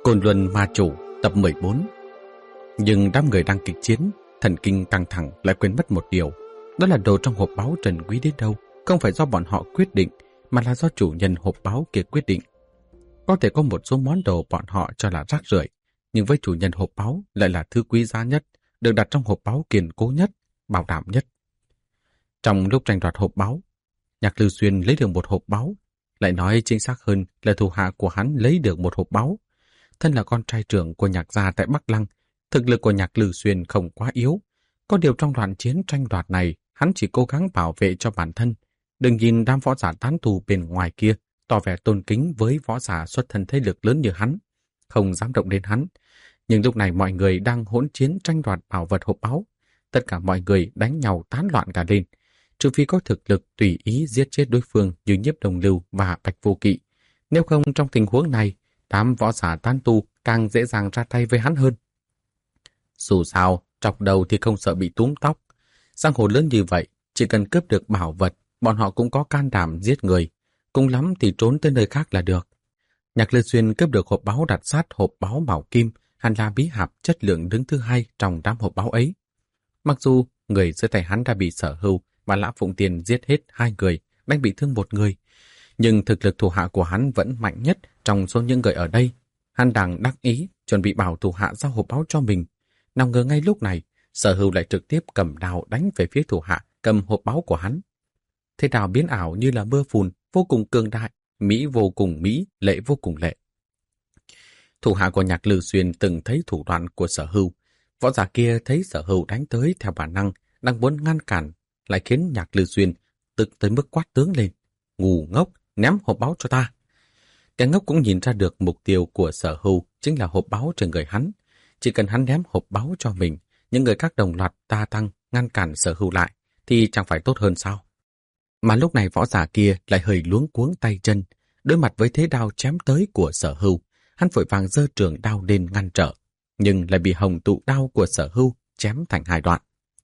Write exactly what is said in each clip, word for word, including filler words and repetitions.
Côn Luân Ma Chủ tập mười bốn. Nhưng đám người đang kịch chiến, thần kinh căng thẳng lại quên mất một điều. Đó là đồ trong hộp báu trân quý đến đâu không phải do bọn họ quyết định, mà là do chủ nhân hộp báu kia quyết định. Có thể có một số món đồ bọn họ cho là rác rưởi, nhưng với chủ nhân hộp báu lại là thứ quý giá nhất, được đặt trong hộp báu kiên cố nhất, bảo đảm nhất. Trong lúc tranh đoạt hộp báu, Nhạc Lư Xuyên lấy được một hộp báu, lại nói chính xác hơn là thủ hạ của hắn lấy được một hộp báu. Thân là con trai trưởng của Nhạc gia tại Bắc Lăng, thực lực của Nhạc Lư Xuyên không quá yếu. Có điều trong đoạn chiến tranh đoạt này, hắn chỉ cố gắng bảo vệ cho bản thân. Đừng nhìn đám võ giả tán tù bên ngoài kia tỏ vẻ tôn kính với võ giả xuất thân thế lực lớn như hắn, không dám động đến hắn. Nhưng lúc này mọi người đang hỗn chiến tranh đoạt bảo vật hộp báu. Tất cả mọi người đánh nhau tán loạn cả lên, trừ phi có thực lực tùy ý giết chết đối phương như Nhiếp Đồng Lưu và Bạch Vô Kỵ. Nếu không, trong tình huống này, đám võ giả tán tu càng dễ dàng ra tay với hắn hơn. Dù sao, chọc đầu thì không sợ bị túm tóc. Giang hồ lớn như vậy, chỉ cần cướp được bảo vật, bọn họ cũng có can đảm giết người. Cùng lắm thì trốn tới nơi khác là được. Nhạc Lư Xuyên cướp được hộp báu đặt sát hộp báu bảo kim, hàn la bí hạp chất lượng đứng thứ hai trong đám hộp báu ấy. Mặc dù người dưới tay hắn đã bị Sở Hưu và Lã Phụng Tiên giết hết hai người, đánh bị thương một người, nhưng thực lực thủ hạ của hắn vẫn mạnh nhất trong số những người ở đây. Hắn đang đắc ý chuẩn bị bảo thủ hạ giao hộp báu cho mình. Nào ngờ ngay lúc này, Sở Hưu lại trực tiếp cầm đao đánh về phía thủ hạ cầm hộp báu của hắn. Thế đao biến ảo như là mưa phùn, vô cùng cường đại, mỹ vô cùng mỹ, lệ vô cùng lệ. Thủ hạ của Nhạc Lư Xuyên từng thấy thủ đoạn của Sở Hưu. Võ giả kia thấy Sở Hưu đánh tới theo bản năng, đang muốn ngăn cản, lại khiến Nhạc Lư Xuyên tức tới mức quát tướng lên: "Ngu ngốc, ném hộp báu cho ta!" Kẻ ngốc cũng nhìn ra được mục tiêu của Sở Hưu chính là hộp báu trên người hắn. Chỉ cần hắn ném hộp báu cho mình, những người khác đồng loạt ta tăng ngăn cản Sở Hưu lại, thì chẳng phải tốt hơn sao? Mà lúc này võ giả kia lại hơi luống cuống tay chân, đối mặt với thế đao chém tới của Sở Hưu, hắn vội vàng giơ trường đao lên ngăn trở, nhưng lại bị hồng tụ đao của Sở Hưu chém thành hai đoạn.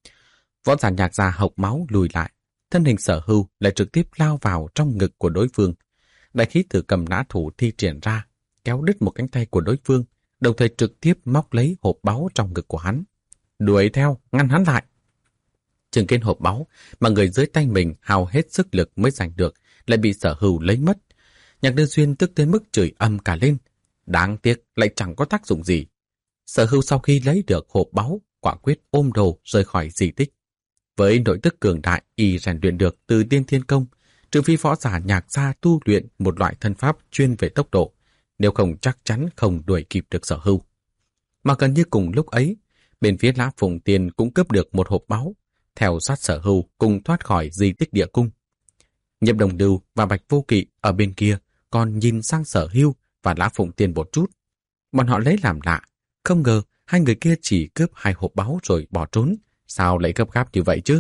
Võ giả Nhạc gia hộc máu lùi lại, thân hình Sở Hưu lại trực tiếp lao vào trong ngực của đối phương. Đại khí tử cầm nã thủ thi triển ra, kéo đứt một cánh tay của đối phương, đồng thời trực tiếp móc lấy hộp báu trong ngực của hắn. Đuổi theo, ngăn hắn lại. Chứng kiến hộp báu mà người dưới tay mình hao hết sức lực mới giành được, lại bị Sở Hưu lấy mất. Nhạc Lư Xuyên tức tới mức chửi âm cả lên. Đáng tiếc lại chẳng có tác dụng gì. Sở Hưu sau khi lấy được hộp báu, quả quyết ôm đồ rời khỏi di tích. Với nội tức cường đại y rèn luyện được từ Tiên Thiên Công, trừ phi võ giả Nhạc gia tu luyện một loại thân pháp chuyên về tốc độ, nếu không chắc chắn không đuổi kịp được Sở Hưu. Mà gần như cùng lúc ấy, bên phía Lã Phụng Tiên cũng cướp được một hộp báu, theo sát Sở Hưu cùng thoát khỏi di tích địa cung. Nhiếp Đồng Lưu và Bạch Vô Kỵ ở bên kia còn nhìn sang Sở Hưu và Lã Phụng Tiên một chút. Bọn họ lấy làm lạ, không ngờ hai người kia chỉ cướp hai hộp báu rồi bỏ trốn, sao lại gấp gáp như vậy chứ?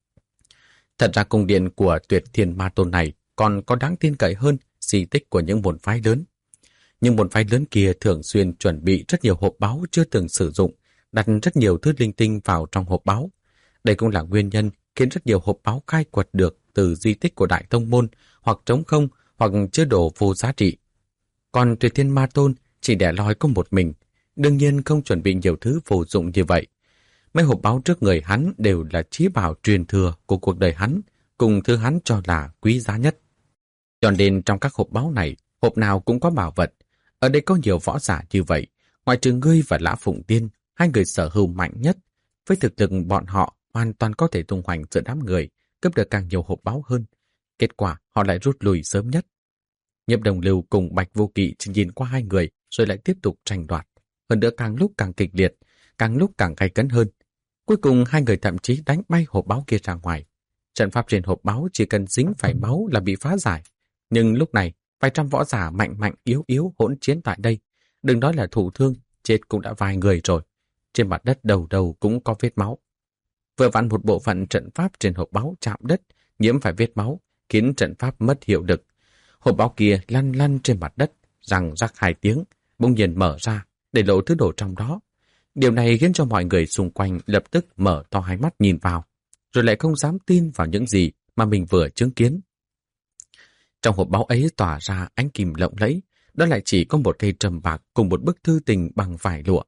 Thật ra cung điện của Tuyệt Thiên Ma Tôn này còn có đáng tin cậy hơn di tích của những môn phái lớn. Nhưng môn phái lớn kia thường xuyên chuẩn bị rất nhiều hộp báu chưa từng sử dụng, đặt rất nhiều thứ linh tinh vào trong hộp báu. Đây cũng là nguyên nhân khiến rất nhiều hộp báu khai quật được từ di tích của Đại Tông Môn hoặc trống không hoặc chứa đồ vô giá trị. Còn Tuyệt Thiên Ma Tôn chỉ để loi có một mình, đương nhiên không chuẩn bị nhiều thứ vô dụng như vậy. Mấy hộp báu trước người hắn đều là trí bảo truyền thừa của cuộc đời hắn, cùng thứ hắn cho là quý giá nhất. Cho nên trong các hộp báu này, hộp nào cũng có bảo vật. Ở đây có nhiều võ giả như vậy, ngoại trừ ngươi và Lã Phụng Tiên, hai người Sở Hưu mạnh nhất. Với thực lực bọn họ hoàn toàn có thể tung hoành giữa đám người, cướp được càng nhiều hộp báu hơn. Kết quả họ lại rút lui sớm nhất. Nhiếp Đồng Lưu cùng Bạch Vô Kỵ chỉ nhìn qua hai người rồi lại tiếp tục tranh đoạt. Hơn nữa càng lúc càng kịch liệt, càng lúc càng gay cấn hơn. Cuối cùng hai người thậm chí đánh bay hộp báu kia ra ngoài. Trận pháp trên hộp báu chỉ cần dính phải máu là bị phá giải. Nhưng lúc này, vài trăm võ giả mạnh mạnh yếu yếu hỗn chiến tại đây. Đừng nói là thụ thương, chết cũng đã vài người rồi. Trên mặt đất đầu đầu cũng có vết máu. Vừa vặn một bộ phận trận pháp trên hộp báu chạm đất, nhiễm phải vết máu, khiến trận pháp mất hiệu lực. Hộp báu kia lăn lăn trên mặt đất, răng rắc hai tiếng, bỗng nhiên mở ra, để lộ thứ đồ trong đó. Điều này khiến cho mọi người xung quanh lập tức mở to hai mắt nhìn vào, rồi lại không dám tin vào những gì mà mình vừa chứng kiến. Trong hộp báu ấy tỏa ra ánh kim lộng lẫy, đó lại chỉ có một cây trầm bạc cùng một bức thư tình bằng vải lụa.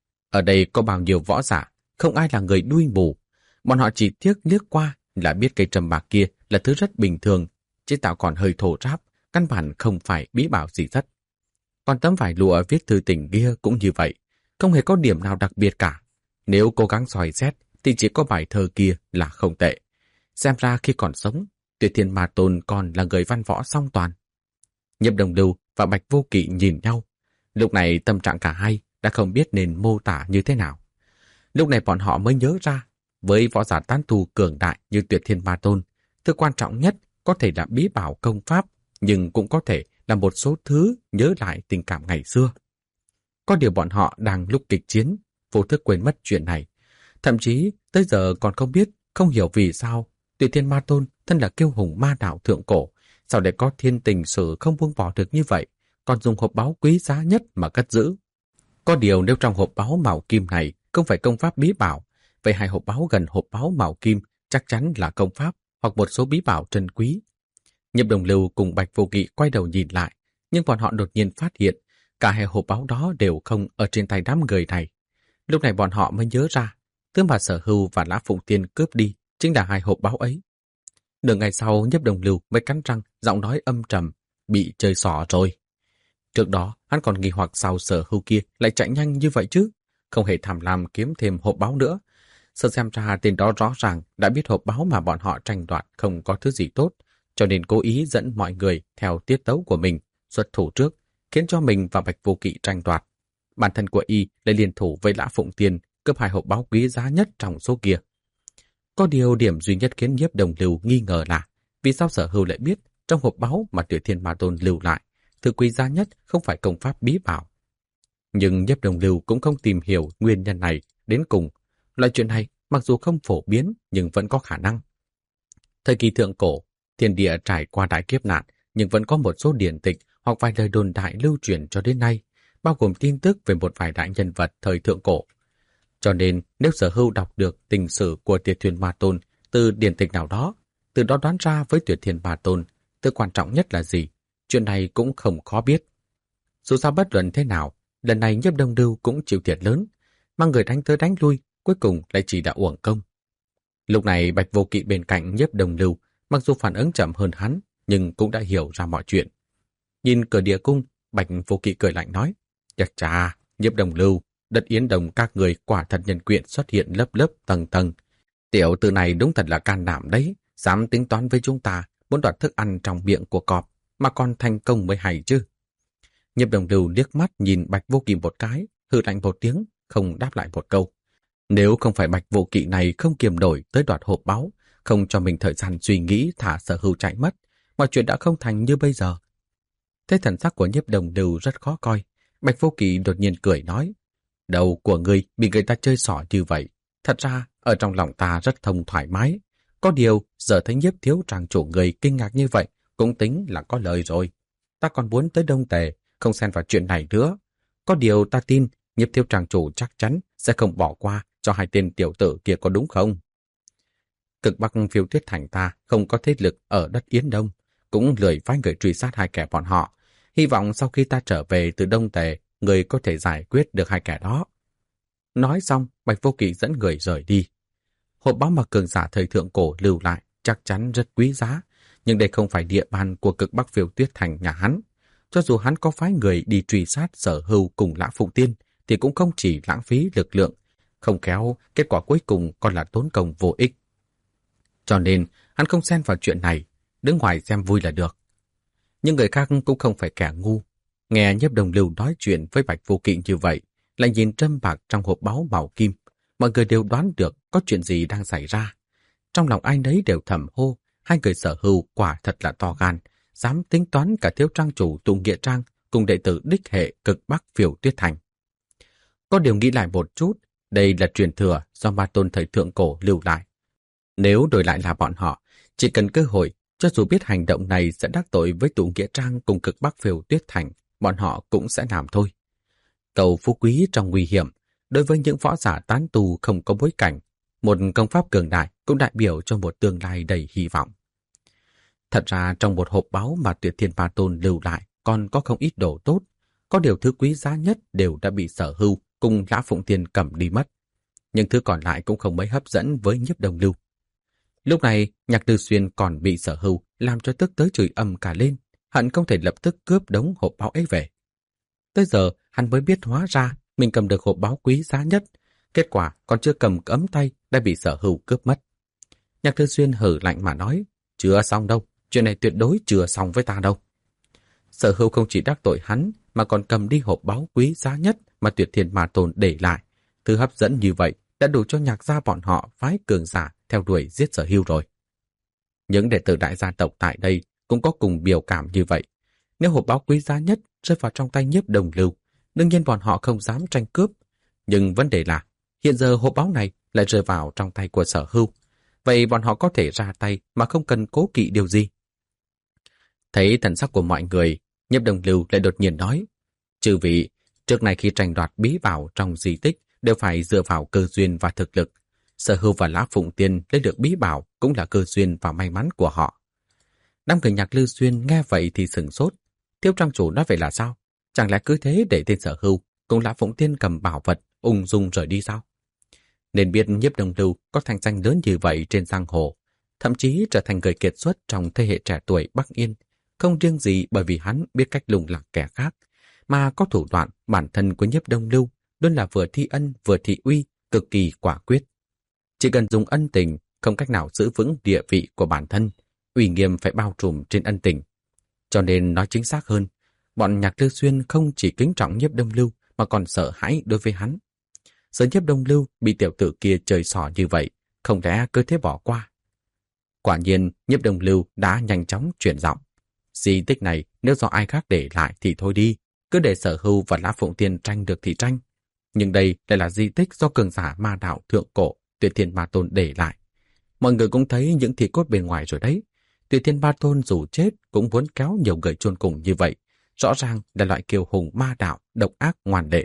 Ở đây có bao nhiêu võ giả, không ai là người đuôi mù. Bọn họ chỉ tiếc liếc qua là biết cây trầm bạc kia là thứ rất bình thường, chế tạo còn hơi thô ráp, căn bản không phải bí bảo gì rất. Còn tấm vải lụa viết thư tình kia cũng như vậy, không hề có điểm nào đặc biệt cả. Nếu cố gắng soi xét thì chỉ có bài thơ kia là không tệ. Xem ra khi còn sống, Tuyệt Thiên Ma Tôn còn là người văn võ song toàn. Nhiếp Đồng Lưu và Bạch Vô Kỵ nhìn nhau. Lúc này tâm trạng cả hai đã không biết nên mô tả như thế nào. Lúc này bọn họ mới nhớ ra, với võ giả tán tu cường đại như Tuyệt Thiên Ma Tôn, thứ quan trọng nhất có thể là bí bảo công pháp, nhưng cũng có thể là một số thứ nhớ lại tình cảm ngày xưa. Có điều bọn họ đang lúc kịch chiến, vô thức quên mất chuyện này. Thậm chí tới giờ còn không biết, không hiểu vì sao Tuyệt Thiên Ma Tôn thân là kiêu hùng ma đạo thượng cổ, sao lại có thiên tình sử không buông bỏ được như vậy, còn dùng hộp báu quý giá nhất mà cất giữ. Có điều nếu trong hộp báu màu kim này không phải công pháp bí bảo, vậy hai hộp báu gần hộp báu màu kim chắc chắn là công pháp hoặc một số bí bảo trân quý. Nhiếp Đồng Lưu cùng Bạch Vô Kỵ quay đầu nhìn lại, nhưng bọn họ đột nhiên phát hiện cả hai hộp báu đó đều không ở trên tay đám người này. Lúc này bọn họ mới nhớ ra, thứ mà Sở Hưu và Lã Phụng Tiên cướp đi chính là hai hộp báu ấy. Nửa ngày sau, Nhiếp Đồng Lưu mới cắn răng, giọng nói âm trầm, bị chơi xỏ rồi. Trước đó, hắn còn nghi hoặc sao Sở Hưu kia lại chạy nhanh như vậy chứ, không hề tham lam kiếm thêm hộp báu nữa. Sợ xem ra tên đó rõ ràng đã biết hộp báu mà bọn họ tranh đoạt không có thứ gì tốt, cho nên cố ý dẫn mọi người theo tiết tấu của mình, xuất thủ trước, khiến cho mình và Bạch Vô Kỵ tranh đoạt. Bản thân của y lại liên thủ với Lã Phụng Tiên, cướp hai hộp báu quý giá nhất trong số kia. Có điều điểm duy nhất khiến Nhiếp Đồng Lưu nghi ngờ là vì sao Sở Hưu lại biết trong hộp báu mà Tuyệt Thiên Ma Tôn lưu lại, thứ quý giá nhất không phải công pháp bí bảo. Nhưng Nhiếp Đồng Lưu cũng không tìm hiểu nguyên nhân này đến cùng. Loại chuyện này mặc dù không phổ biến nhưng vẫn có khả năng. Thời kỳ thượng cổ, thiên địa trải qua đại kiếp nạn, nhưng vẫn có một số điển tịch hoặc vài lời đồn đại lưu truyền cho đến nay, bao gồm tin tức về một vài đại nhân vật thời thượng cổ. Cho nên nếu Sở Hưu đọc được tình sử của Tuyệt Thiên Ma Tôn từ điển tịch nào đó, từ đó đoán ra với Tuyệt Thiên Ma Tôn, thứ quan trọng nhất là gì, chuyện này cũng không khó biết. Dù sao bất luận thế nào, lần này Nhiếp Đồng Lưu cũng chịu thiệt lớn, mang người đánh tới đánh lui, cuối cùng lại chỉ đã uổng công. Lúc này Bạch Vô Kỵ bên cạnh Nhiếp Đồng Lưu, mặc dù phản ứng chậm hơn hắn, nhưng cũng đã hiểu ra mọi chuyện. Nhìn cửa địa cung, Bạch Vô Kỵ cười lạnh nói, chà chà, Nhiếp Đồng Lưu, đất Yến Đồng các người quả thật nhân quyện xuất hiện lớp lớp tầng tầng. Tiểu tử này đúng thật là can đảm đấy, dám tính toán với chúng ta, muốn đoạt thức ăn trong miệng của cọp, mà còn thành công mới hay chứ. Nhiếp Đồng Lưu liếc mắt nhìn Bạch Vô Kỵ một cái, hừ lạnh một tiếng, không đáp lại một câu. Nếu không phải Bạch Vô Kỵ này không kiềm nổi tới đoạt hộp báu, không cho mình thời gian suy nghĩ thả Sở Hưu chạy mất, mọi chuyện đã không thành như bây giờ. Thế thần sắc của Nhiếp Đồng Lưu rất khó coi. Bạch Vô Kỵ đột nhiên cười nói, đầu của ngươi bị người ta chơi xỏ như vậy. Thật ra, ở trong lòng ta rất thông thoải mái. Có điều, giờ thấy Nhiếp thiếu tràng chủ người kinh ngạc như vậy, cũng tính là có lời rồi. Ta còn muốn tới Đông Tề, không xen vào chuyện này nữa. Có điều ta tin, Nhiếp thiếu tràng chủ chắc chắn sẽ không bỏ qua cho hai tên tiểu tử kia, có đúng không? Cực Bắc Phiêu Tuyết Thành ta không có thế lực ở đất Yến Đông, cũng lười phái người truy sát hai kẻ bọn họ. Hy vọng sau khi ta trở về từ Đông Tề, người có thể giải quyết được hai kẻ đó. Nói xong, Bạch Vô Kỵ dẫn người rời đi. Hộp báu mà cường giả thời thượng cổ lưu lại chắc chắn rất quý giá, nhưng đây không phải địa bàn của Cực Bắc Phiêu Tuyết Thành nhà hắn. Cho dù hắn có phái người đi truy sát Sở Hưu cùng Lã Phụng Tiên, thì cũng không chỉ lãng phí lực lượng, không khéo kết quả cuối cùng còn là tốn công vô ích. Cho nên hắn không xen vào chuyện này, đứng ngoài xem vui là được. Nhưng người khác cũng không phải kẻ ngu. Nghe Nhiếp Đồng Lưu nói chuyện với Bạch Vô Kỵ như vậy, lại nhìn trâm bạc trong hộp báu màu kim, mọi người đều đoán được có chuyện gì đang xảy ra. Trong lòng ai nấy đều thầm hô, hai người Sở Hưu quả thật là to gan, dám tính toán cả thiếu trang chủ Tụ Nghĩa Trang cùng đệ tử đích hệ Cực Bắc Phiêu Tuyết Thành. Có điều nghĩ lại một chút, đây là truyền thừa do Ma Tôn thời thượng cổ lưu lại. Nếu đổi lại là bọn họ, chỉ cần cơ hội, cho dù biết hành động này sẽ đắc tội với Tụ Nghĩa Trang cùng Cực Bắc Phiêu Tuyết Thành, bọn họ cũng sẽ làm thôi. Cầu phú quý trong nguy hiểm, đối với những võ giả tán tu không có bối cảnh, một công pháp cường đại cũng đại biểu cho một tương lai đầy hy vọng. Thật ra trong một hộp báu mà Tuyệt Thiên Ma Tôn lưu lại còn có không ít đồ tốt. Có điều thứ quý giá nhất đều đã bị Sở Hưu cùng Lã Phụng Tiên cầm đi mất. Nhưng thứ còn lại cũng không mấy hấp dẫn với Nhiếp Đông Lưu. Lúc này, Nhạc Tư Xuyên còn bị Sở Hưu làm cho tức tới chửi ầm cả lên, hận không thể lập tức cướp đống hộp báu ấy về. Tới giờ, hắn mới biết hóa ra mình cầm được hộp báu quý giá nhất, kết quả còn chưa cầm ấm tay đã bị Sở Hưu cướp mất. Nhạc Tư Xuyên hử lạnh mà nói, chưa xong đâu, chuyện này tuyệt đối chưa xong với ta đâu. Sở Hưu không chỉ đắc tội hắn mà còn cầm đi hộp báu quý giá nhất mà Tuyệt Thiên Ma Tôn để lại. Thứ hấp dẫn như vậy đã đủ cho Nhạc gia bọn họ phái cường giả theo đuổi giết Sở Hưu rồi. Những đệ tử đại gia tộc tại đây cũng có cùng biểu cảm như vậy. Nếu hộp báu quý giá nhất rơi vào trong tay Nhiếp Đông Lưu, đương nhiên bọn họ không dám tranh cướp. Nhưng vấn đề là, hiện giờ hộp báu này lại rơi vào trong tay của Sở Hưu. Vậy bọn họ có thể ra tay mà không cần cố kỵ điều gì? Thấy thần sắc của mọi người, Nhiếp Đông Lưu lại đột nhiên nói, chư vị, trước này khi tranh đoạt bí bảo trong di tích đều phải dựa vào cơ duyên và thực lực. Sở Hưu và Lã Phụng Tiên lấy được bí bảo cũng là cơ duyên và may mắn của họ. Đám người Nhạc Lư Xuyên nghe vậy thì sửng sốt. Thiếu trang chủ nói vậy là sao? Chẳng lẽ cứ thế để tên Sở Hưu cùng Lã Phụng Tiên cầm bảo vật ung dung rời đi sao? Nên biết Nhiếp Đông Lưu có thành danh lớn như vậy trên giang hồ, thậm chí trở thành người kiệt xuất trong thế hệ trẻ tuổi Bắc Yên, không riêng gì bởi vì hắn biết cách lùng lạc kẻ khác, mà có thủ đoạn bản thân của Nhiếp Đông Lưu luôn là vừa thi ân vừa thị uy, cực kỳ quả quyết. Chỉ cần dùng ân tình, không cách nào giữ vững địa vị của bản thân, uy nghiêm phải bao trùm trên ân tình. Cho nên nói chính xác hơn, bọn Nhạc Lư Xuyên không chỉ kính trọng Nhiếp Đông Lưu mà còn sợ hãi đối với hắn. Giờ Nhiếp Đông Lưu bị tiểu tử kia chơi xỏ như vậy, không lẽ cứ thế bỏ qua? Quả nhiên, Nhiếp Đông Lưu đã nhanh chóng chuyển giọng. Di tích này nếu do ai khác để lại thì thôi đi, cứ để Sở Hưu và Lã Phụng Tiên tranh được thì tranh. Nhưng đây lại là di tích do cường giả ma đạo thượng cổ Tuyệt Thiên Ma Tôn để lại. Mọi người cũng thấy những thi cốt bên ngoài rồi đấy. Tuyệt Thiên Ma Tôn dù chết cũng muốn kéo nhiều người chôn cùng như vậy. Rõ ràng là loại kiêu hùng ma đạo, độc ác ngoan lệ.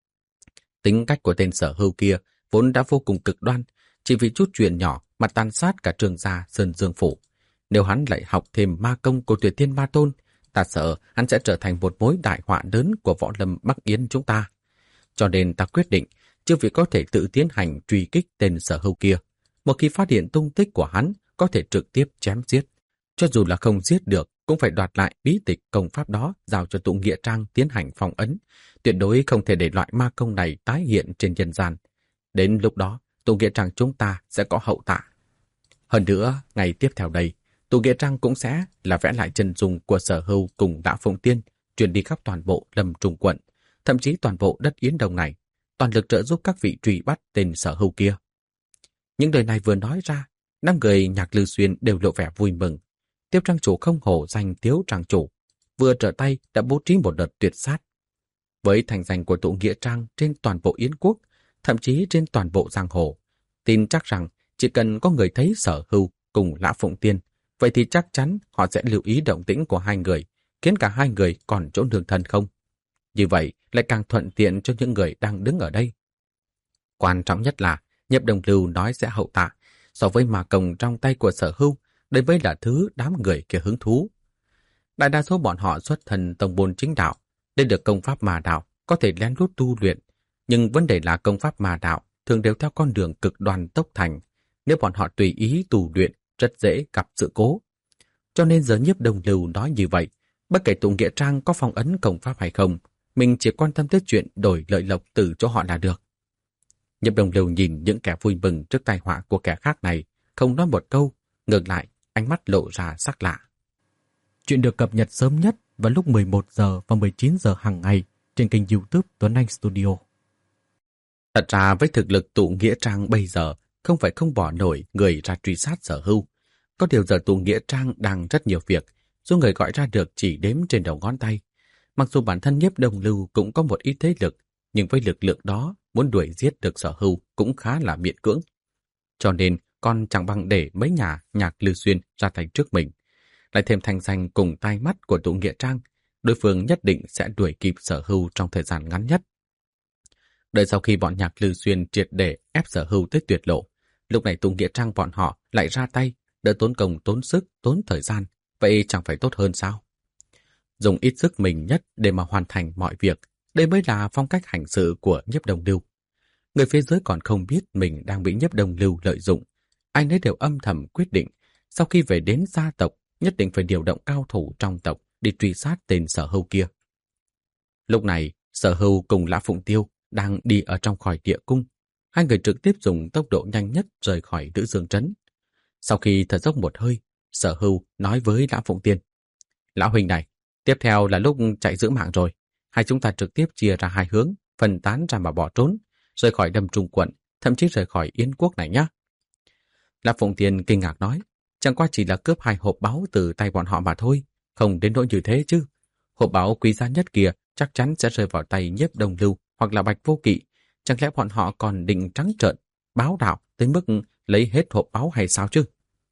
Tính cách của tên Sở Hưu kia vốn đã vô cùng cực đoan, chỉ vì chút chuyện nhỏ mà tàn sát cả Trường gia Sơn Dương Phủ. Nếu hắn lại học thêm ma công của Tuyệt Thiên Ma Tôn, ta sợ hắn sẽ trở thành một mối đại họa lớn của võ lâm Bắc Yến chúng ta. Cho nên ta quyết định, chưa vì có thể tự tiến hành truy kích tên Sở Hưu kia. Một khi phát hiện tung tích của hắn, có thể trực tiếp chém giết. Cho dù là không giết được, cũng phải đoạt lại bí tịch công pháp đó, giao cho tụ nghĩa trang tiến hành phong ấn. Tuyệt đối không thể để loại ma công này tái hiện trên nhân gian. Đến lúc đó, tụ nghĩa trang chúng ta sẽ có hậu tạ. Hơn nữa, ngày tiếp theo đây, tụ nghĩa trang cũng sẽ là vẽ lại chân dung của Sở Hưu cùng Lã Phụng Tiên, truyền đi khắp toàn bộ Lâm Trung quận, thậm chí toàn bộ đất Yến Đông này, toàn lực trợ giúp các vị truy bắt tên Sở Hưu kia. Những lời này vừa nói ra, năm người Nhạc Lư Xuyên đều lộ vẻ vui mừng. Tiêu trang chủ không hổ danh Tiếu trang chủ, vừa trở tay đã bố trí một đợt tuyệt sát. Với thành danh của tụ nghĩa trang trên toàn bộ Yến quốc, thậm chí trên toàn bộ giang hồ, tin chắc rằng chỉ cần có người thấy Sở Hưu cùng Lã Phụng Tiên, vậy thì chắc chắn họ sẽ lưu ý động tĩnh của hai người, khiến cả hai người còn chỗ nương thân không. Như vậy lại càng thuận tiện cho những người đang đứng ở đây. Quan trọng nhất là Nhiếp Đông Lưu nói sẽ hậu tạ, so với ma công trong tay của Sở Hưu, đây mới là thứ đám người kia hứng thú. Đại đa số bọn họ xuất thân tông môn chính đạo, nên được công pháp ma đạo, có thể lén lút tu luyện, nhưng vấn đề là công pháp ma đạo thường đều theo con đường cực đoan tốc thành, nếu bọn họ tùy ý tu luyện rất dễ gặp sự cố. Cho nên giờ Nhiếp Đông Lưu nói như vậy, bất kể tụ nghĩa trang có phong ấn công pháp hay không, mình chỉ quan tâm tới chuyện đổi lợi lộc từ chỗ họ là được. Nhiếp Đông Lưu nhìn những kẻ vui mừng trước tai họa của kẻ khác này, không nói một câu, ngược lại ánh mắt lộ ra sắc lạ. Chuyện được cập nhật sớm nhất vào lúc mười một giờ và mười chín giờ hàng ngày trên kênh YouTube Tuấn Anh Studio. Thật ra với thực lực tụ nghĩa trang bây giờ, không phải không bỏ nổi người ra truy sát Sở Hưu. Có điều giờ tụ nghĩa trang đang rất nhiều việc, số người gọi ra được chỉ đếm trên đầu ngón tay. Mặc dù bản thân Nhiếp Đông Lưu cũng có một ít thế lực, nhưng với lực lượng đó, muốn đuổi giết được Sở Hưu cũng khá là miễn cưỡng. Cho nên, con chẳng bằng để mấy nhà Nhạc Lư Xuyên ra thành trước mình. Lại thêm thành danh cùng tai mắt của tụ nghĩa trang, đối phương nhất định sẽ đuổi kịp Sở Hưu trong thời gian ngắn nhất. Đợi sau khi bọn Nhạc Lư Xuyên triệt để ép Sở Hưu tới tuyệt lộ, lúc này tụ nghĩa trang bọn họ lại ra tay, đỡ tốn công tốn sức, tốn thời gian, vậy chẳng phải tốt hơn sao? dùng ít sức mình nhất để mà hoàn thành mọi việc. Đây mới là phong cách hành sự của Nhiếp Đông Lưu. Người phía dưới còn không biết mình đang bị Nhiếp Đông Lưu lợi dụng. Ai nấy đều âm thầm quyết định, sau khi về đến gia tộc, nhất định phải điều động cao thủ trong tộc đi truy sát tên Sở Hưu kia. Lúc này, Sở Hưu cùng Lã Phụng Tiêu đang đi ở trong khỏi địa cung. Hai người trực tiếp dùng tốc độ nhanh nhất rời khỏi Lữ Dương Trấn. Sau khi thở dốc một hơi, Sở Hưu nói với Lã Phụng Tiên: Lão huynh này, tiếp theo là lúc chạy giữ mạng rồi. Hai chúng ta trực tiếp chia ra hai hướng, phân tán ra mà bỏ trốn, rời khỏi Đâm Trung quận, thậm chí rời khỏi Yến quốc này nhé. Lã Phụng Tiên kinh ngạc nói: chẳng qua chỉ là cướp hai hộp báu từ tay bọn họ mà thôi, không đến nỗi như thế chứ. Hộp báu quý giá nhất kia chắc chắn sẽ rơi vào tay Nhiếp Đông Lưu hoặc là Bạch Vô Kỵ. Chẳng lẽ bọn họ còn định trắng trợn báo đạo tới mức lấy hết hộp báu hay sao chứ?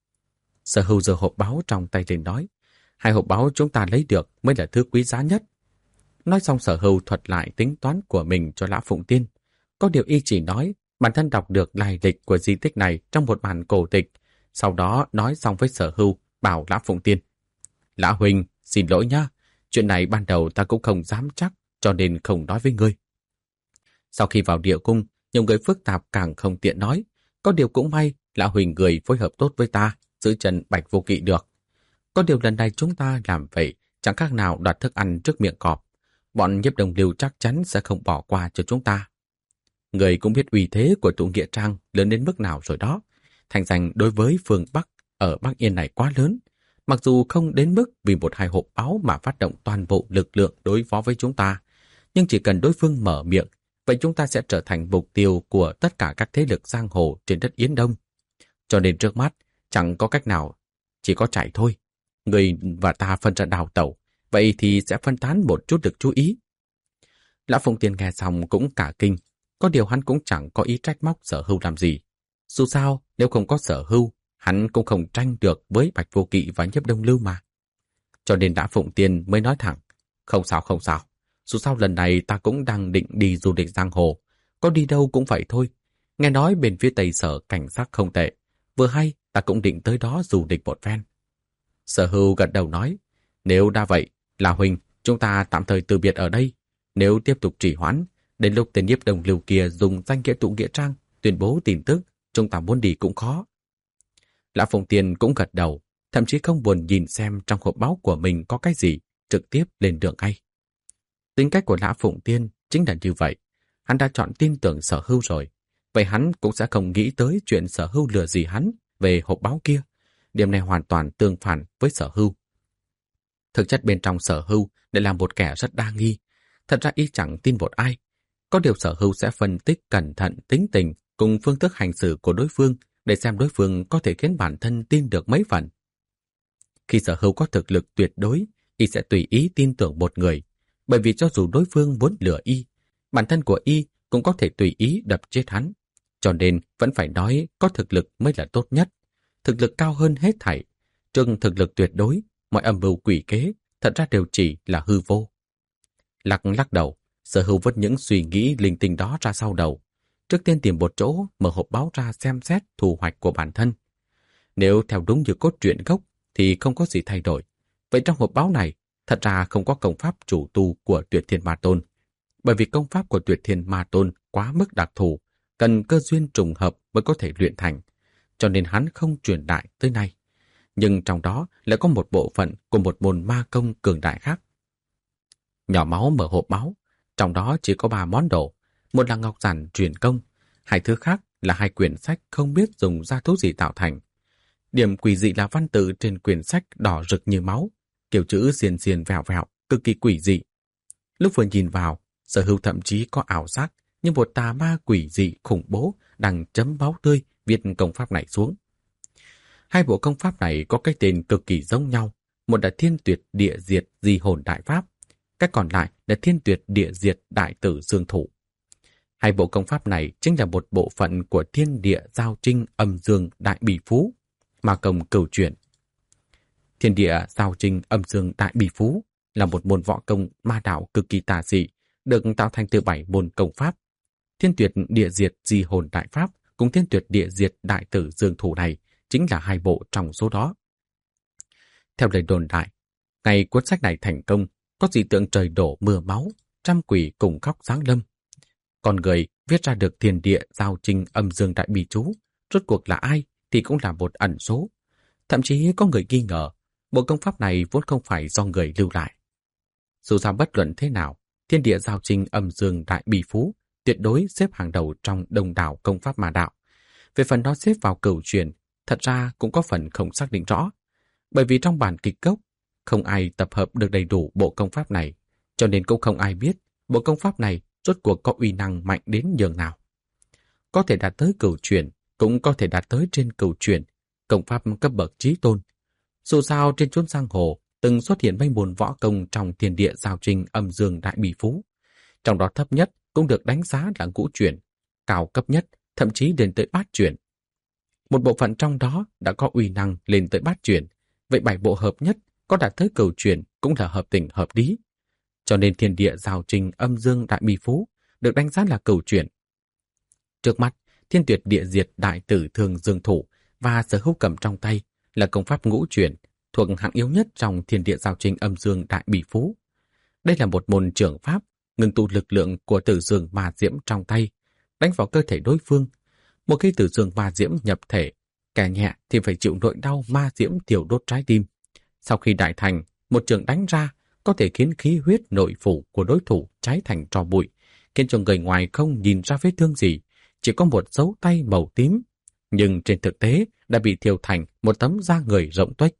Sở Hưu giơ hộp báu trong tay lên nói: hai hộp báu chúng ta lấy được mới là thứ quý giá nhất. Nói xong, Sở Hưu thuật lại tính toán của mình cho Lã Phụng Tiên. Có điều y chỉ nói bản thân đọc được lai lịch của di tích này trong một bản cổ tịch, sau đó nói xong với Sở Hưu, bảo Lã Phụng Tiên: Lã huynh, xin lỗi nhá, chuyện này ban đầu ta cũng không dám chắc, cho nên không nói với ngươi. Sau khi vào địa cung, nhiều người phức tạp càng không tiện nói. Có điều cũng may, Lã huynh người phối hợp tốt với ta, giữ chân Bạch Vô Kỵ được. Có điều lần này chúng ta làm vậy chẳng khác nào đoạt thức ăn trước miệng cọp. Bọn Nhiếp Đông Lưu chắc chắn sẽ không bỏ qua cho chúng ta. Người cũng biết uy thế của tụ Nghĩa Trang lớn đến mức nào rồi đó. Thành danh đối với phương Bắc ở Bắc Yên này quá lớn. Mặc dù không đến mức vì một hai hộp báu mà phát động toàn bộ lực lượng đối phó với chúng ta, nhưng chỉ cần đối phương mở miệng, vậy chúng ta sẽ trở thành mục tiêu của tất cả các thế lực giang hồ trên đất Yến Đông. Cho nên trước mắt, chẳng có cách nào, chỉ có chạy thôi. Người và ta phân ra đào tẩu, vậy thì sẽ phân tán một chút được chú ý. Lã Phụng Tiên nghe xong cũng cả kinh, có điều hắn cũng chẳng có ý trách móc Sở Hưu làm gì. Dù sao, nếu không có Sở Hưu, hắn cũng không tranh được với Bạch Vô Kỵ và Nhiếp Đông Lưu mà. Cho nên Lã Phụng Tiên mới nói thẳng: không sao không sao, dù sao lần này ta cũng đang định đi du lịch giang hồ, có đi đâu cũng vậy thôi. Nghe nói bên phía Tây Sở cảnh sát không tệ, vừa hay ta cũng định tới đó du lịch một phen. Sở Hưu gật đầu nói: nếu đã vậy, là huynh, chúng ta tạm thời từ biệt ở đây. Nếu tiếp tục trì hoãn, đến lúc tên Nhiếp Đông Lưu kia dùng danh nghĩa tụ Nghĩa Trang tuyên bố tin tức, chúng ta muốn đi cũng khó. Lã Phụng Tiên cũng gật đầu, thậm chí không buồn nhìn xem trong hộp báu của mình có cái gì, trực tiếp lên đường ngay. Tính cách của Lã Phụng Tiên chính là như vậy. Hắn đã chọn tin tưởng Sở Hưu rồi, vậy hắn cũng sẽ không nghĩ tới chuyện Sở Hưu lừa gì hắn về hộp báu kia. Điểm này hoàn toàn tương phản với Sở Hưu. Thực chất bên trong Sở Hưu lại là một kẻ rất đa nghi. Thật ra y chẳng tin một ai. Có điều Sở Hưu sẽ phân tích cẩn thận tính tình cùng phương thức hành xử của đối phương để xem đối phương có thể khiến bản thân tin được mấy phần. Khi Sở Hưu có thực lực tuyệt đối, y sẽ tùy ý tin tưởng một người, bởi vì cho dù đối phương muốn lừa y, bản thân của y cũng có thể tùy ý đập chết hắn. Cho nên vẫn phải nói có thực lực mới là tốt nhất. Thực lực cao hơn hết thảy. Trừng thực lực tuyệt đối, mọi âm mưu quỷ kế thật ra đều chỉ là hư vô. Lắc lắc đầu, Sở Hưu vứt những suy nghĩ linh tinh đó ra sau đầu. Trước tiên tìm một chỗ mở hộp báo ra xem xét thu hoạch của bản thân. Nếu theo đúng như cốt truyện gốc thì không có gì thay đổi. Vậy trong hộp báo này thật ra không có công pháp chủ tu của Tuyệt Thiên Ma Tôn. Bởi vì công pháp của Tuyệt Thiên Ma Tôn quá mức đặc thù, cần cơ duyên trùng hợp mới có thể luyện thành, cho nên hắn không truyền đại tới nay. Nhưng trong đó lại có một bộ phận của một môn ma công cường đại khác. Nhỏ máu mở hộp báo, trong đó chỉ có ba món đồ, một là ngọc giản truyền công, hai thứ khác là hai quyển sách không biết dùng gia thú gì tạo thành. Điểm quỷ dị là văn tự trên quyển sách đỏ rực như máu, kiểu chữ xiên xiên vẹo vẹo, cực kỳ quỷ dị. Lúc vừa nhìn vào, Sở Hưu thậm chí có ảo giác như một tà ma quỷ dị khủng bố đang chấm máu tươi viết công pháp này xuống. Hai bộ công pháp này có cái tên cực kỳ giống nhau, một là Thiên Tuyệt Địa Diệt Di Hồn Đại Pháp, cái còn lại là Thiên Tuyệt Địa Diệt Đại Tử Dương Thủ. Hai bộ công pháp này chính là một bộ phận của Thiên Địa Giao Trinh Âm Dương Đại Bỉ Phú, ma công cửu chuyển. Thiên Địa Giao Trinh Âm Dương Đại Bỉ Phú là một môn võ công ma đạo cực kỳ tà dị, được tạo thành từ bảy môn công pháp. Thiên Tuyệt Địa Diệt Di Hồn Đại Pháp cùng Thiên Tuyệt Địa Diệt Đại Tử Dương Thủ này chính là hai bộ trong số đó. Theo lời đồn đại, Ngày cuốn sách này thành công, có dị tượng trời đổ mưa máu, trăm quỷ cùng khóc giáng lâm. Con người viết ra được thiên địa giao trinh âm dương đại bi chú, rốt cuộc là ai thì cũng là một ẩn số. Thậm chí có người nghi ngờ, bộ công pháp này vốn không phải do người lưu lại. Dù sao bất luận thế nào, thiên địa giao trinh âm dương đại bi phú tuyệt đối xếp hàng đầu trong đông đảo công pháp ma đạo. Về phần nó xếp vào cửu truyền, thật ra cũng có phần không xác định rõ. Bởi vì trong bản kịch gốc, không ai tập hợp được đầy đủ bộ công pháp này, cho nên cũng không ai biết bộ công pháp này rốt cuộc có uy năng mạnh đến nhường nào. Có thể đạt tới cửu truyền, cũng có thể đạt tới trên cửu truyền, công pháp cấp bậc chí tôn. Dù sao trên chốn giang hồ từng xuất hiện mấy môn võ công trong thiên địa giao trinh âm dương đại bỉ phú. Trong đó thấp nhất cũng được đánh giá là ngũ truyền, cao cấp nhất thậm chí lên tới bát truyền. Một bộ phận trong đó đã có uy năng lên tới bát truyền, vậy bảy bộ hợp nhất có đạt tới cửu truyền cũng là hợp tình hợp lý. Cho nên thiên địa giao trinh âm dương đại bỉ phú được đánh giá là cửu truyền. Trước mắt, thiên tuyệt địa diệt đại tử thương dương thủ và sở hữu cầm trong tay là công pháp ngũ truyền, thuộc hạng yếu nhất trong thiên địa giao trinh âm dương đại bỉ phú. Đây là một môn trưởng pháp, ngừng tụ lực lượng của tử dương ma diễm trong tay, đánh vào cơ thể đối phương. Một khi tử dương ma diễm nhập thể, kẻ nhẹ thì phải chịu nỗi đau ma diễm thiêu đốt trái tim. Sau khi đại thành, một trường đánh ra có thể khiến khí huyết nội phủ của đối thủ cháy thành tro bụi, khiến cho người ngoài không nhìn ra vết thương gì, chỉ có một dấu tay màu tím, nhưng trên thực tế đã bị thiêu thành một tấm da người rộng tuếch.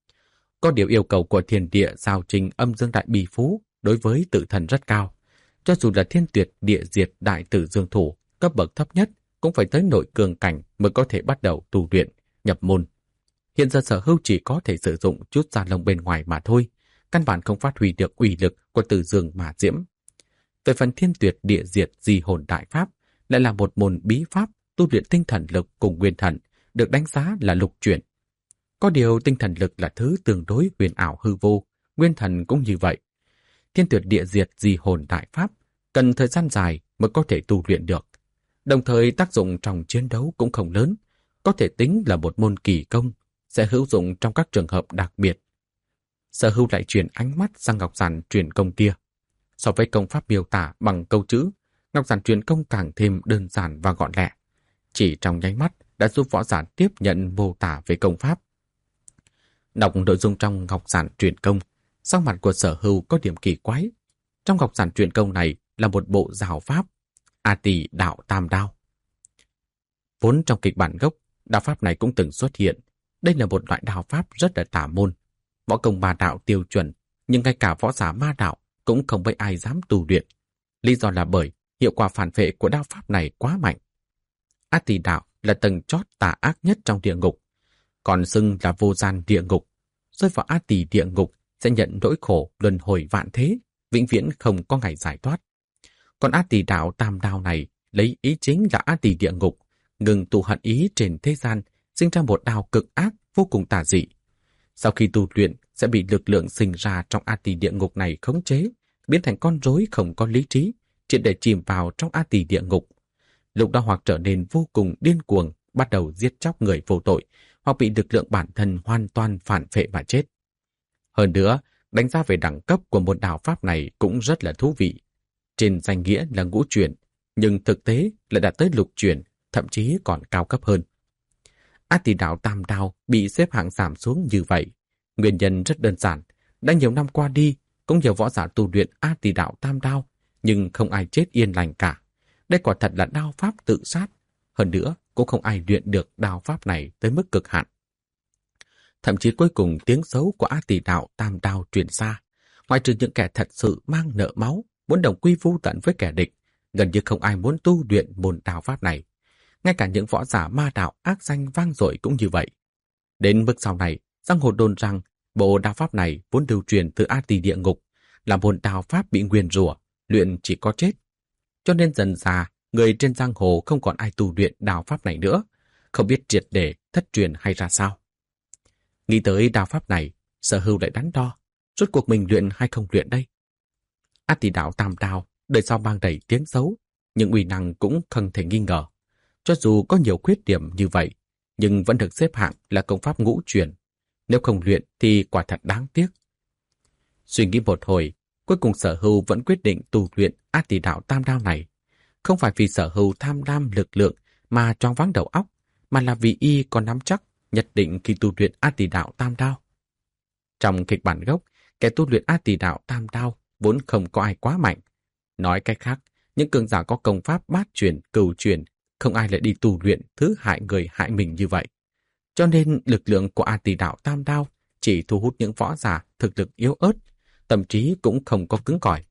Có điều yêu cầu của thiên địa giao trinh âm dương đại bỉ phú đối với tự thần rất cao. Cho dù là thiên tuyệt địa diệt đại tử dương thủ, cấp bậc thấp nhất cũng phải tới nội cường cảnh mới có thể bắt đầu tu luyện, nhập môn. Hiện giờ Sở Hưu chỉ có thể sử dụng chút da lông bên ngoài mà thôi, căn bản không phát huy được uy lực của tử dương ma diễm. Về phần thiên tuyệt địa diệt di hồn đại pháp, lại là một môn bí pháp tu luyện tinh thần lực cùng nguyên thần, được đánh giá là lục chuyển. Có điều tinh thần lực là thứ tương đối huyền ảo hư vô, nguyên thần cũng như vậy. Thiên tuyệt địa diệt di hồn đại pháp cần thời gian dài mới có thể tu luyện được. Đồng thời tác dụng trong chiến đấu cũng không lớn, có thể tính là một môn kỳ công, sẽ hữu dụng trong các trường hợp đặc biệt. Sở Hưu lại chuyển ánh mắt sang ngọc giản truyền công kia. So với công pháp miêu tả bằng câu chữ, ngọc giản truyền công càng thêm đơn giản và gọn lẹ. Chỉ trong nháy mắt đã giúp võ giả tiếp nhận mô tả về công pháp. Đọc nội dung trong ngọc giản truyền công, sắc mặt của Sở Hưu có điểm kỳ quái. Trong ngọc giản truyền công này là một bộ giáo pháp, A Tỳ đạo tam đao. Vốn trong kịch bản gốc, đạo pháp này cũng từng xuất hiện. Đây là một loại đạo pháp rất là tà môn. Võ công ma đạo tiêu chuẩn, nhưng ngay cả võ giả ma đạo cũng không mấy ai dám tu luyện. Lý do là bởi hiệu quả phản vệ của đạo pháp này quá mạnh. A Tỳ đạo là tầng chót tà ác nhất trong địa ngục, còn xưng là vô gian địa ngục. Rơi vào A Tỳ địa ngục sẽ nhận nỗi khổ luân hồi vạn thế, vĩnh viễn không có ngày giải thoát. Còn A Tỳ đạo tam đao này lấy ý chính là A Tỳ địa ngục, ngừng tụ hận ý trên thế gian, sinh ra một đao cực ác vô cùng tà dị. Sau khi tu luyện sẽ bị lực lượng sinh ra trong A Tỳ địa ngục này khống chế, biến thành con rối không có lý trí, triệt để chìm vào trong A Tỳ địa ngục. Lúc đó hoặc trở nên vô cùng điên cuồng, bắt đầu giết chóc người vô tội, hoặc bị lực lượng bản thân hoàn toàn phản phệ mà chết. Hơn nữa, đánh giá về đẳng cấp của một đạo pháp này cũng rất là thú vị. Trên danh nghĩa là ngũ truyền, nhưng thực tế lại đạt tới lục truyền, thậm chí còn cao cấp hơn. A Tỳ đạo tam đao bị xếp hạng giảm xuống như vậy. Nguyên nhân rất đơn giản, đã nhiều năm qua đi, cũng nhiều võ giả tu luyện A Tỳ đạo tam đao, nhưng không ai chết yên lành cả. Đây quả thật là đao pháp tự sát. Hơn nữa, cũng không ai luyện được đao pháp này tới mức cực hạn. Thậm chí cuối cùng tiếng xấu của A Tỳ đạo tam đao truyền xa. Ngoại trừ những kẻ thật sự mang nợ máu, muốn đồng quy vu tận với kẻ địch, gần như không ai muốn tu luyện môn đao pháp này. Ngay cả những võ giả ma đạo ác danh vang dội cũng như vậy. Đến mức sau này, giang hồ đồn rằng bộ đao pháp này vốn lưu truyền từ A Tỳ địa ngục, là môn đao pháp bị nguyền rủa, luyện chỉ có chết. Cho nên dần dà, người trên giang hồ không còn ai tu luyện đao pháp này nữa, không biết triệt để thất truyền hay ra sao. Nghĩ tới đao pháp này, Sở Hưu lại đắn đo, rốt cuộc mình luyện hay không luyện đây? A Tỳ đạo tam đao, đời sau mang đầy tiếng xấu, nhưng uy năng cũng không thể nghi ngờ. Cho dù có nhiều khuyết điểm như vậy, nhưng vẫn được xếp hạng là công pháp ngũ truyền. Nếu không luyện thì quả thật đáng tiếc. Suy nghĩ một hồi, cuối cùng Sở Hưu vẫn quyết định tu luyện A Tỳ Đạo Tam Đao này. Không phải vì Sở Hưu tham lam lực lượng mà choáng váng đầu óc, mà là vì y còn nắm chắc nhất định khi tu luyện A Tỳ Đạo Tam Đao. Trong kịch bản gốc, kẻ tu luyện A Tỳ Đạo Tam Đao vốn không có ai quá mạnh. Nói cách khác, những cường giả có công pháp bát truyền, cửu truyền, không ai lại đi tu luyện thứ hại người hại mình như vậy. Cho nên lực lượng của A Tỳ Đạo Tam Đao chỉ thu hút những võ giả thực lực yếu ớt, tâm trí cũng không có cứng cỏi.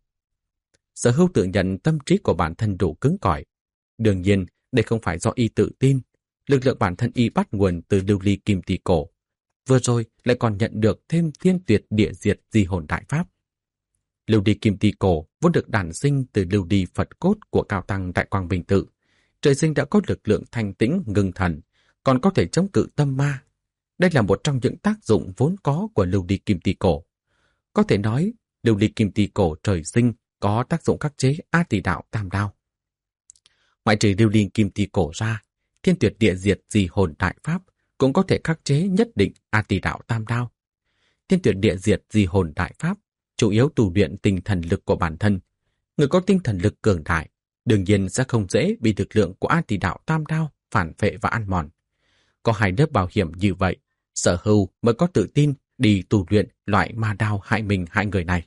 Sở Hưu tự nhận tâm trí của bản thân đủ cứng cỏi. Đương nhiên, đây không phải do y tự tin. Lực lượng bản thân y bắt nguồn từ lưu ly kim tỳ cổ. Vừa rồi lại còn nhận được thêm thiên tuyệt địa diệt di hồn đại pháp. Lưu ly kim tỳ cổ vốn được đản sinh từ lưu ly Phật cốt của Cao Tăng Đại Quang Bình Tự. Trời sinh đã có lực lượng thanh tĩnh ngưng thần, còn có thể chống cự tâm ma. Đây là một trong những tác dụng vốn có của lưu ly kim tỳ cổ. Có thể nói, lưu ly kim tỳ cổ trời sinh có tác dụng khắc chế A Tỳ Đạo Tam Đao. Ngoại trừ lưu ly kim tỳ cổ ra, thiên tuyệt địa diệt di hồn đại pháp cũng có thể khắc chế nhất định A Tỳ Đạo Tam Đao. Thiên tuyệt địa diệt di hồn đại pháp chủ yếu tu luyện tinh thần lực của bản thân. Người có tinh thần lực cường đại đương nhiên sẽ không dễ bị lực lượng của A Tỳ Đạo Tam Đao phản phệ và ăn mòn. Có hai lớp bảo hiểm như vậy, Sở Hưu mới có tự tin đi tu luyện loại ma đao hại mình hại người này.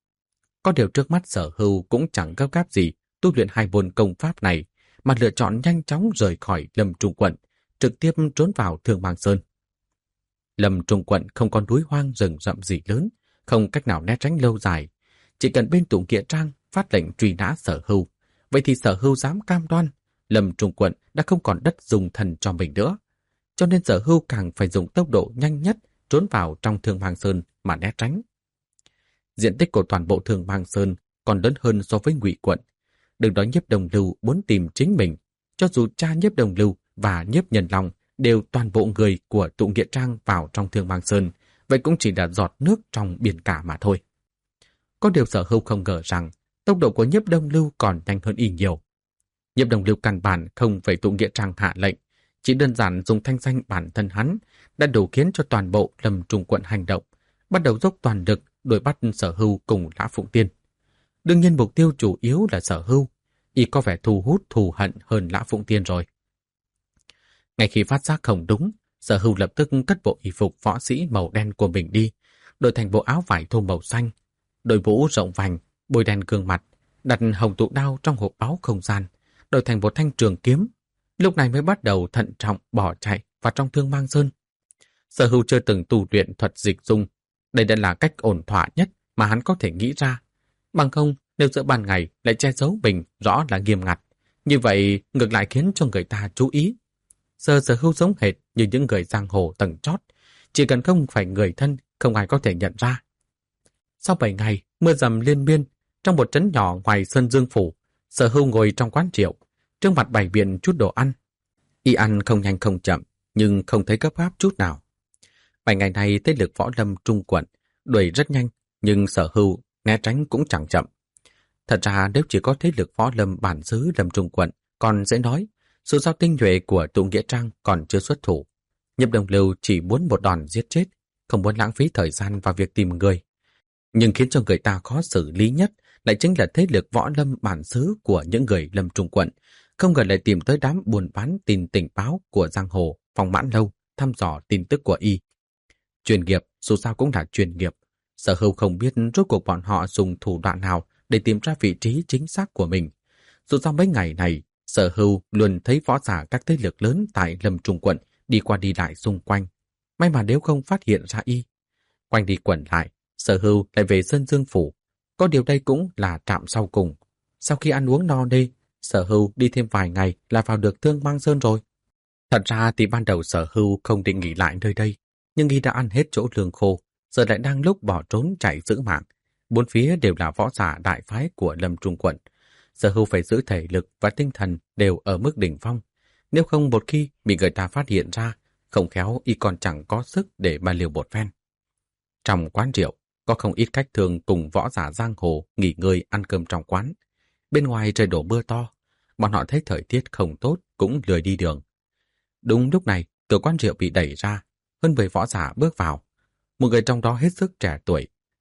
Có điều trước mắt Sở Hưu cũng chẳng gấp gáp gì tu luyện hai môn công pháp này, mà lựa chọn nhanh chóng rời khỏi Lâm Trung quận, trực tiếp trốn vào Thương Mang Sơn. Lâm Trung quận không có núi hoang rừng rậm gì lớn, không cách nào né tránh lâu dài. Chỉ cần bên tụng Nghĩa Trang phát lệnh truy nã Sở Hưu, vậy thì Sở Hưu dám cam đoan Lâm Trung quận đã không còn đất dùng thần cho mình nữa. Cho nên Sở Hưu càng phải dùng tốc độ nhanh nhất trốn vào trong Thương Mang Sơn mà né tránh. Diện tích của toàn bộ Thương Mang Sơn còn lớn hơn so với Ngụy quận. Đừng nói Nhiếp Đồng Lưu muốn tìm chính mình, cho dù cha Nhiếp Đồng Lưu và Nhiếp Nhân Long đều toàn bộ người của tụng Nghĩa Trang vào trong Thương Mang Sơn, vậy cũng chỉ là giọt nước trong biển cả mà thôi. Có điều Sở Hưu không ngờ rằng tốc độ của Nhiếp Đồng Lưu còn nhanh hơn y nhiều. Nhiếp Đồng Lưu căn bản không phải tụng Nghĩa Trang hạ lệnh, chỉ đơn giản dùng thanh danh bản thân hắn đã đủ khiến cho toàn bộ Lâm Trung quận hành động, bắt đầu dốc toàn lực đuổi bắt Sở Hưu cùng Lã Phụng Tiên. Đương nhiên mục tiêu chủ yếu là Sở Hưu, y có vẻ thu hút thù hận hơn Lã Phụng Tiên rồi. Ngay khi phát giác không đúng, Sở Hưu lập tức cất bộ y phục võ sĩ màu đen của mình đi, đổi thành bộ áo vải thô màu xanh, đội mũ rộng vành, bôi đen gương mặt, đặt hồng tụ đao trong hộp báu không gian, đổi thành một thanh trường kiếm. Lúc này mới bắt đầu thận trọng bỏ chạy vào trong Thương Mang Sơn. Sở Hưu chưa từng tu luyện thuật dịch dung, đây đã là cách ổn thỏa nhất mà hắn có thể nghĩ ra. Bằng không, nếu giữa ban ngày lại che giấu mình rõ là nghiêm ngặt, như vậy ngược lại khiến cho người ta chú ý. Giờ Sở Hưu giống hệt như những người giang hồ tầng chót, chỉ cần không phải người thân, không ai có thể nhận ra. Sau bảy ngày, mưa dầm liên miên, trong một trấn nhỏ ngoài Sơn Dương Phủ, Sở Hưu ngồi trong quán rượu, trước mặt bày biện chút đồ ăn. Y ăn không nhanh không chậm, nhưng không thấy gấp gáp chút nào. Bảy ngày này thế lực võ lâm Trung quận đuổi rất nhanh, nhưng Sở Hưu né tránh cũng chẳng chậm. Thật ra nếu chỉ có thế lực võ lâm bản xứ Lâm Trung quận còn dễ nói, sự giao tinh nhuệ của tụng Nghĩa Trang còn chưa xuất thủ. Nhiếp Đồng Lưu chỉ muốn một đòn giết chết, không muốn lãng phí thời gian vào việc tìm người. Nhưng khiến cho người ta khó xử lý nhất lại chính là thế lực võ lâm bản xứ của những người Lâm Trung quận, không ngờ lại tìm tới đám buôn bán tin tình báo của giang hồ Phong Mãn Lâu thăm dò tin tức của y. Chuyên nghiệp dù sao cũng là chuyên nghiệp. Sở Hưu không biết rốt cuộc bọn họ dùng thủ đoạn nào để tìm ra vị trí chính xác của mình. Dù sao mấy ngày này, Sở Hưu luôn thấy võ giả các thế lực lớn tại Lâm Trung quận đi qua đi lại xung quanh. May mà nếu không phát hiện ra y. Quanh đi quẩn lại, Sở Hưu lại về Sơn Dương Phủ. Có điều đây cũng là trạm sau cùng. Sau khi ăn uống no đê, Sở Hưu đi thêm vài ngày là vào được Thương Mang Sơn rồi. Thật ra thì ban đầu Sở Hưu không định nghỉ lại nơi đây, nhưng y đã ăn hết chỗ lương khô, giờ lại đang lúc bỏ trốn chạy giữ mạng. Bốn phía đều là võ giả đại phái của Lâm Trung quận. Sở Hưu phải giữ thể lực và tinh thần đều ở mức đỉnh phong. Nếu không một khi bị người ta phát hiện ra, không khéo y còn chẳng có sức để mà liều một phen. Trong quán rượu, có không ít khách thường cùng võ giả giang hồ nghỉ ngơi ăn cơm trong quán. Bên ngoài trời đổ mưa to, bọn họ thấy thời tiết không tốt cũng lười đi đường. Đúng lúc này, cửa quán rượu bị đẩy ra, hơn mười võ giả bước vào. Một người trong đó hết sức trẻ tuổi,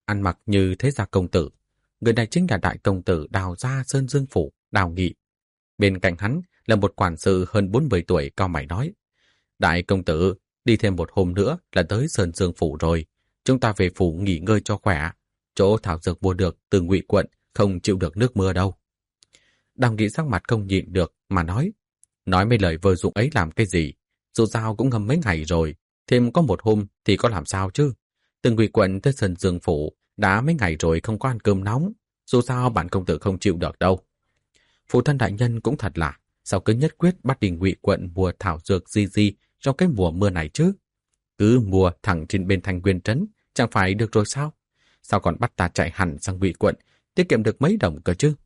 ăn mặc như thế gia công tử. Người này chính là đại công tử Đào gia Sơn Dương Phủ, Đào Nghị. Bên cạnh hắn là một quản sự hơn bốn mươi tuổi cao mày nói: Đại công tử, đi thêm một hôm nữa là tới Sơn Dương Phủ rồi. Chúng ta về phủ nghỉ ngơi cho khỏe. Chỗ thảo dược mua được từ Ngụy quận không chịu được nước mưa đâu. Đào Nghị sắc mặt không nhịn được mà nói: Nói mấy lời vơ dụng ấy làm cái gì? Dù sao cũng ngâm mấy ngày rồi, thêm có một hôm thì có làm sao chứ? Từ Ngụy quận tới Sơn Dương Phủ đã mấy ngày rồi không có ăn cơm nóng. Dù sao bản công tử không chịu được đâu. Phụ thân đại nhân cũng thật là, sao cứ nhất quyết bắt đi Ngụy quận mua thảo dược gì gì trong cái mùa mưa này chứ? Cứ mua thẳng trên bên Thanh Nguyên trấn, chẳng phải được rồi sao? Sao còn bắt ta chạy hẳn sang Ngụy quận, tiết kiệm được mấy đồng cơ chứ?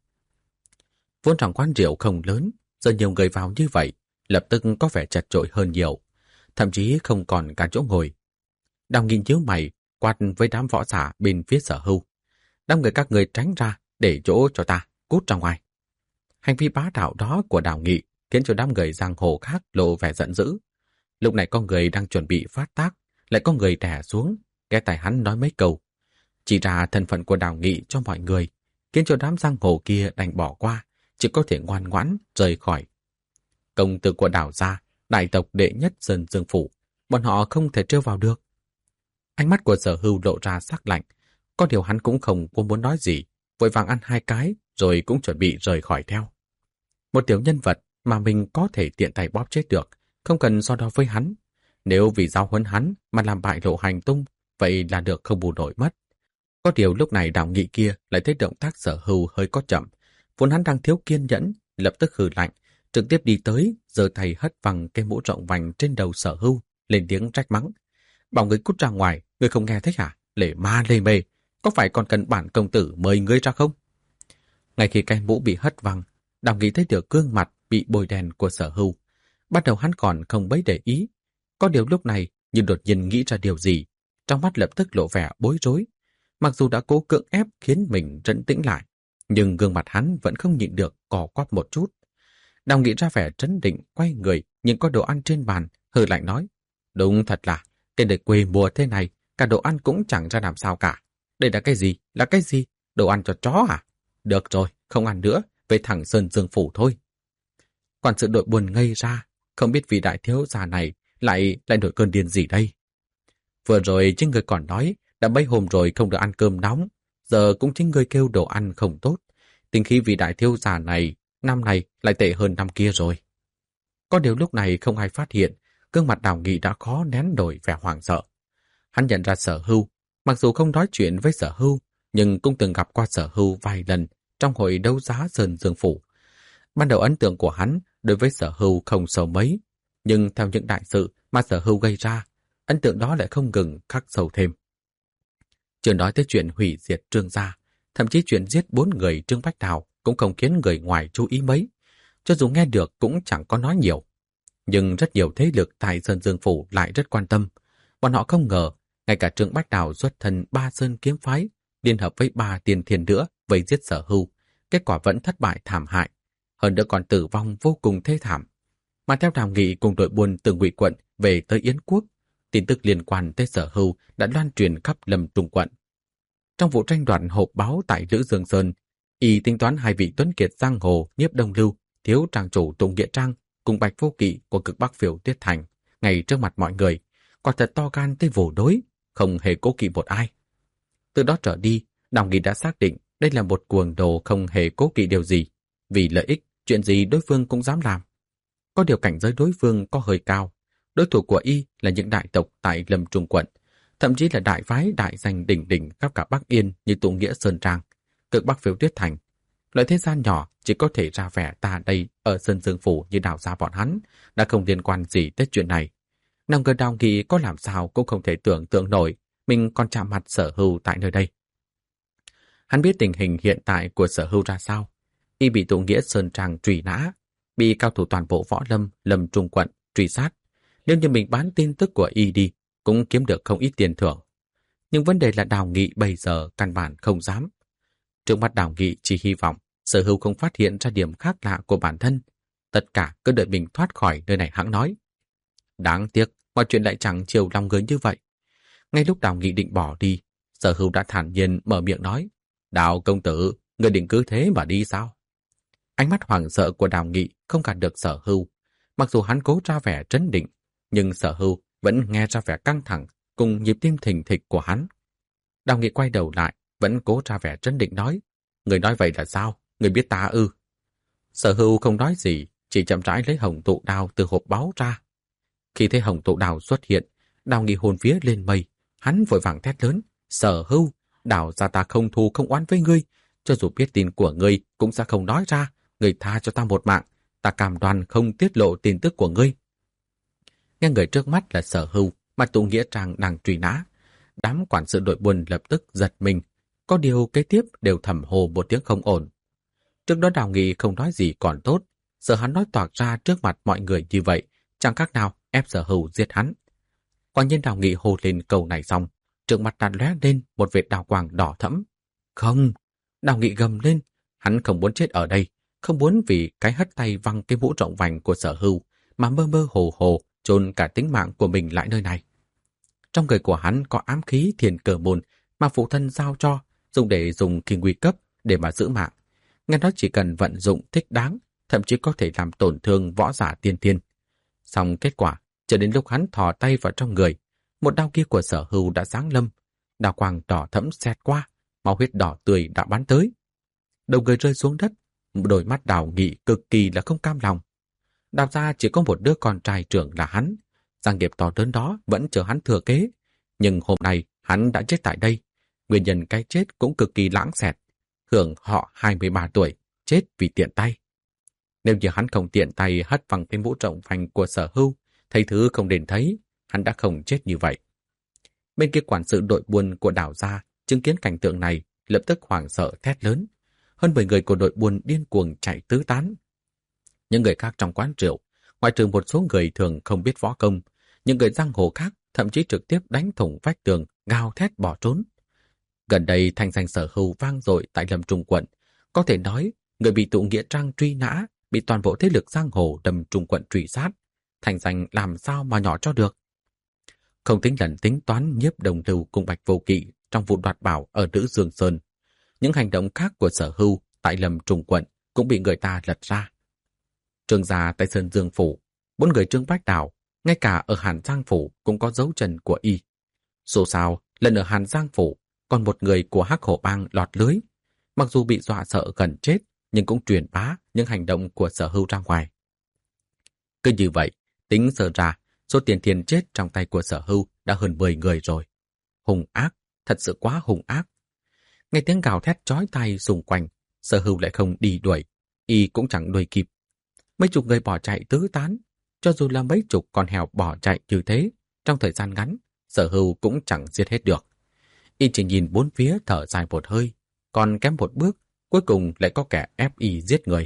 Vốn rằng quán rượu không lớn, giờ nhiều người vào như vậy, lập tức có vẻ chật chội hơn nhiều, thậm chí không còn cả chỗ ngồi. Đào Nghị nhíu mày, quát với đám võ giả bên phía Sở Hưu: Đám người các người tránh ra, để chỗ cho ta, cút ra ngoài. Hành vi bá đạo đó của Đào Nghị khiến cho đám người giang hồ khác lộ vẻ giận dữ. Lúc này có người đang chuẩn bị phát tác, lại có người đè xuống, nghe tài hắn nói mấy câu, chỉ ra thân phận của Đào Nghị cho mọi người, khiến cho đám giang hồ kia đành bỏ qua, chỉ có thể ngoan ngoãn rời khỏi. Công tử của Đào gia, đại tộc đệ nhất Sơn Dương Phủ, bọn họ không thể trêu vào được. Ánh mắt của Sở Hưu lộ ra sắc lạnh, có điều hắn cũng không có muốn nói gì, vội vàng ăn hai cái rồi cũng chuẩn bị rời khỏi theo. Một tiểu nhân vật mà mình có thể tiện tay bóp chết được, không cần so đo với hắn. Nếu vì giao huấn hắn mà làm bại lộ hành tung, vậy là được không bù nổi mất. Có điều lúc này Đào Nghị kia lại thấy động tác Sở Hưu hơi có chậm, vốn hắn đang thiếu kiên nhẫn, lập tức hừ lạnh, trực tiếp đi tới, giơ tay hất văng cái mũ rộng vành trên đầu Sở Hưu, lên tiếng trách mắng: Bảo người cút ra ngoài, người không nghe thấy hả? Lề ma lề mề, có phải còn cần bản công tử mời ngươi ra không? Ngay khi cái mũ bị hất văng, Đào Nghị thấy được gương mặt bị bôi đen của Sở Hưu. Bắt đầu hắn còn không mấy để ý, có điều lúc này như đột nhiên nghĩ ra điều gì, trong mắt lập tức lộ vẻ bối rối. Mặc dù đã cố cưỡng ép khiến mình trấn tĩnh lại, nhưng gương mặt hắn vẫn không nhịn được cò quắp một chút. Đào Nghị ra vẻ trấn định, quay người nhìn có đồ ăn trên bàn, hừ lạnh nói: Đúng thật là, cái đời quê mùa thế này, cả đồ ăn cũng chẳng ra làm sao cả. Đây là cái gì? Là cái gì? Đồ ăn cho chó à? Được rồi, không ăn nữa, về thẳng Sơn Dương Phủ thôi. Quản sự đội buồn ngây ra, không biết vị đại thiếu gia này lại lại nổi cơn điên gì đây. Vừa rồi chính người còn nói đã mấy hôm rồi không được ăn cơm nóng, giờ cũng chính người kêu đồ ăn không tốt. Tình khí vị đại thiếu gia này năm này lại tệ hơn năm kia rồi. Có điều lúc này không ai phát hiện, gương mặt Đào Nghị đã khó nén nổi vẻ hoảng sợ. Hắn nhận ra Sở Hưu, mặc dù không nói chuyện với Sở Hưu, nhưng cũng từng gặp qua Sở Hưu vài lần trong hội đấu giá Sơn Dương Phủ. Ban đầu ấn tượng của hắn đối với Sở Hưu không sâu mấy, nhưng theo những đại sự mà Sở Hưu gây ra, ấn tượng đó lại không ngừng khắc sâu thêm. Chưa nói tới chuyện hủy diệt Trương gia, thậm chí chuyện giết bốn người Trương Bách Đào cũng không khiến người ngoài chú ý mấy. Cho dù nghe được cũng chẳng có nói nhiều. Nhưng rất nhiều thế lực tại Sơn Dương Phủ lại rất quan tâm. Bọn họ không ngờ, ngay cả Trương Bách Đào xuất thân ba Sơn kiếm phái, liên hợp với ba tiền thiên nữa vây giết Sở Hưu, kết quả vẫn thất bại thảm hại, hơn nữa còn tử vong vô cùng thê thảm. Mà theo Đào Nghị cùng đội buôn từ Ngụy quận về tới Yến Quốc, tin tức liên quan tới Sở Hưu đã loan truyền khắp Lâm Trung quận. Trong vụ tranh đoạt hộp báo tại Lữ Dương Sơn, y tính toán hai vị tuấn kiệt giang hồ Nhiếp Đông Lưu, thiếu trang chủ Tùng Nghĩa Trang cùng Bạch Vô Kỵ của cực Bắc Phiêu Tuyết Thành ngay trước mặt mọi người, quả thật to gan tới vồ đối, không hề cố kỵ một ai. Từ đó trở đi, Đào Nghị đã xác định đây là một cuồng đồ không hề cố kỵ điều gì, vì lợi ích, chuyện gì đối phương cũng dám làm. Có điều cảnh giới đối phương có hơi cao, đối thủ của y là những đại tộc tại Lâm Trung quận, thậm chí là đại phái đại danh đỉnh đỉnh khắp cả Bắc Yên như Tụ Nghĩa Sơn Trang, cực Bắc Phiêu Tuyết Thành. Loại thế gian nhỏ chỉ có thể ra vẻ ta đây ở Sơn Dương Phủ như Đào gia bọn hắn, đã không liên quan gì tới chuyện này. Năm người Đào Nghị có làm sao cũng không thể tưởng tượng nổi mình còn chạm mặt Sở Hưu tại nơi đây. Hắn biết tình hình hiện tại của Sở Hưu ra sao. Y bị Tụ Nghĩa Sơn Trang truy nã, bị cao thủ toàn bộ võ lâm Lâm Trung quận truy sát. Nếu như mình bán tin tức của y đi, cũng kiếm được không ít tiền thưởng. Nhưng vấn đề là Đào Nghị bây giờ căn bản không dám. Trước mắt Đào Nghị chỉ hy vọng Sở Hưu không phát hiện ra điểm khác lạ của bản thân. Tất cả cứ đợi mình thoát khỏi nơi này hãng nói. Đáng tiếc, mọi chuyện lại chẳng chiều lòng người như vậy. Ngay lúc Đào Nghị định bỏ đi, Sở Hưu đã thản nhiên mở miệng nói, Đào công tử, người định cứ thế mà đi sao? Ánh mắt hoảng sợ của Đào Nghị không gạt được Sở Hưu. Mặc dù hắn cố ra vẻ trấn định, nhưng Sở Hưu vẫn nghe ra vẻ căng thẳng cùng nhịp tim thình thịch của hắn. Đào Nghị quay đầu lại, vẫn cố ra vẻ trấn định nói, người nói vậy là sao? Người biết ta ư? Sở Hưu không nói gì, chỉ chậm rãi lấy hồng tụ đao từ hộp báu ra. Khi thấy hồng tụ đao xuất hiện, Đào Nghị hồn vía lên mây, hắn vội vàng thét lớn, Sở Hưu, Đào gia ta không thù không oán với ngươi, cho dù biết tin của ngươi cũng sẽ không nói ra, ngươi tha cho ta một mạng, ta cam đoan không tiết lộ tin tức của ngươi. Nghe người trước mắt là Sở Hưu, mà tụ nghĩa trang đang truy nã. Đám quản sự đội buôn lập tức giật mình, có điều kế tiếp đều thầm hồ một tiếng không ổn. Trước đó Đào Nghị không nói gì còn tốt, sợ hắn nói toạc ra trước mặt mọi người như vậy, chẳng khác nào ép Sở Hưu giết hắn. Quả nhiên Đào Nghị hô lên câu này xong, trước mặt đã lóe lên một vệt đào quang đỏ thẫm. Không! Đào Nghị gầm lên, hắn không muốn chết ở đây, không muốn vì cái hất tay văng cái mũ rộng vành của Sở Hưu mà mơ mơ hồ hồ chôn cả tính mạng của mình lại nơi này. Trong người của hắn có ám khí thiền cờ môn mà phụ thân giao cho, dùng để dùng khi nguy cấp để mà giữ mạng. Nghe nói chỉ cần vận dụng thích đáng, thậm chí có thể làm tổn thương võ giả tiên thiên. Xong kết quả, cho đến lúc hắn thò tay vào trong người, một đao kia của Sở Hưu đã giáng lâm, đao quang đỏ thẫm xẹt qua, máu huyết đỏ tươi đã bắn tới. Đầu người rơi xuống đất, đôi mắt Đào Nghị cực kỳ là không cam lòng. Đào gia chỉ có một đứa con trai trưởng là hắn, gia nghiệp to lớn đó vẫn chờ hắn thừa kế, nhưng hôm nay hắn đã chết tại đây. Nguyên nhân cái chết cũng cực kỳ lãng xẹt, hưởng họ hai mươi ba tuổi, chết vì tiện tay. Nếu như hắn không tiện tay hất văng cái mũ rộng vành của Sở Hưu, thấy thứ không đến thấy, hắn đã không chết như vậy. Bên kia quản sự đội buôn của Đào gia chứng kiến cảnh tượng này, lập tức hoảng sợ thét lớn. Hơn mười người của đội buôn điên cuồng chạy tứ tán. Những người khác trong quán rượu, ngoại trừ một số người thường không biết võ công, những người giang hồ khác thậm chí trực tiếp đánh thủng vách tường, gào thét bỏ trốn. Gần đây thanh danh Sở Hưu vang dội tại Lâm Trung quận, có thể nói người bị tụ nghĩa trang truy nã, bị toàn bộ thế lực giang hồ Lâm Trung quận truy sát, thanh danh làm sao mà nhỏ cho được. Không tính lần tính toán Nhiếp Đồng Lưu cùng Bạch Vô Kỵ trong vụ đoạt bảo ở Nữ Dương Sơn, những hành động khác của Sở Hưu tại Lâm Trung quận cũng bị người ta lật ra. Trương gia tại Sơn Dương phủ, bốn người Trương Bách Đào, ngay cả ở Hàn Giang phủ cũng có dấu chân của y. Dù sao, lần ở Hàn Giang phủ, còn một người của Hắc Hổ Bang lọt lưới, mặc dù bị dọa sợ gần chết, nhưng cũng truyền bá những hành động của Sở Hưu ra ngoài. Cứ như vậy, tính sơ ra, số tiền tiền chết trong tay của Sở Hưu đã hơn mười người rồi. Hung ác, thật sự quá hung ác. Nghe tiếng gào thét chói tai xung quanh, Sở Hưu lại không đi đuổi, y cũng chẳng đuổi kịp. Mấy chục người bỏ chạy tứ tán, cho dù là mấy chục con heo bỏ chạy như thế, trong thời gian ngắn, Sở Hưu cũng chẳng giết hết được. Y chỉ nhìn bốn phía thở dài một hơi, còn kém một bước, cuối cùng lại có kẻ ép y giết người.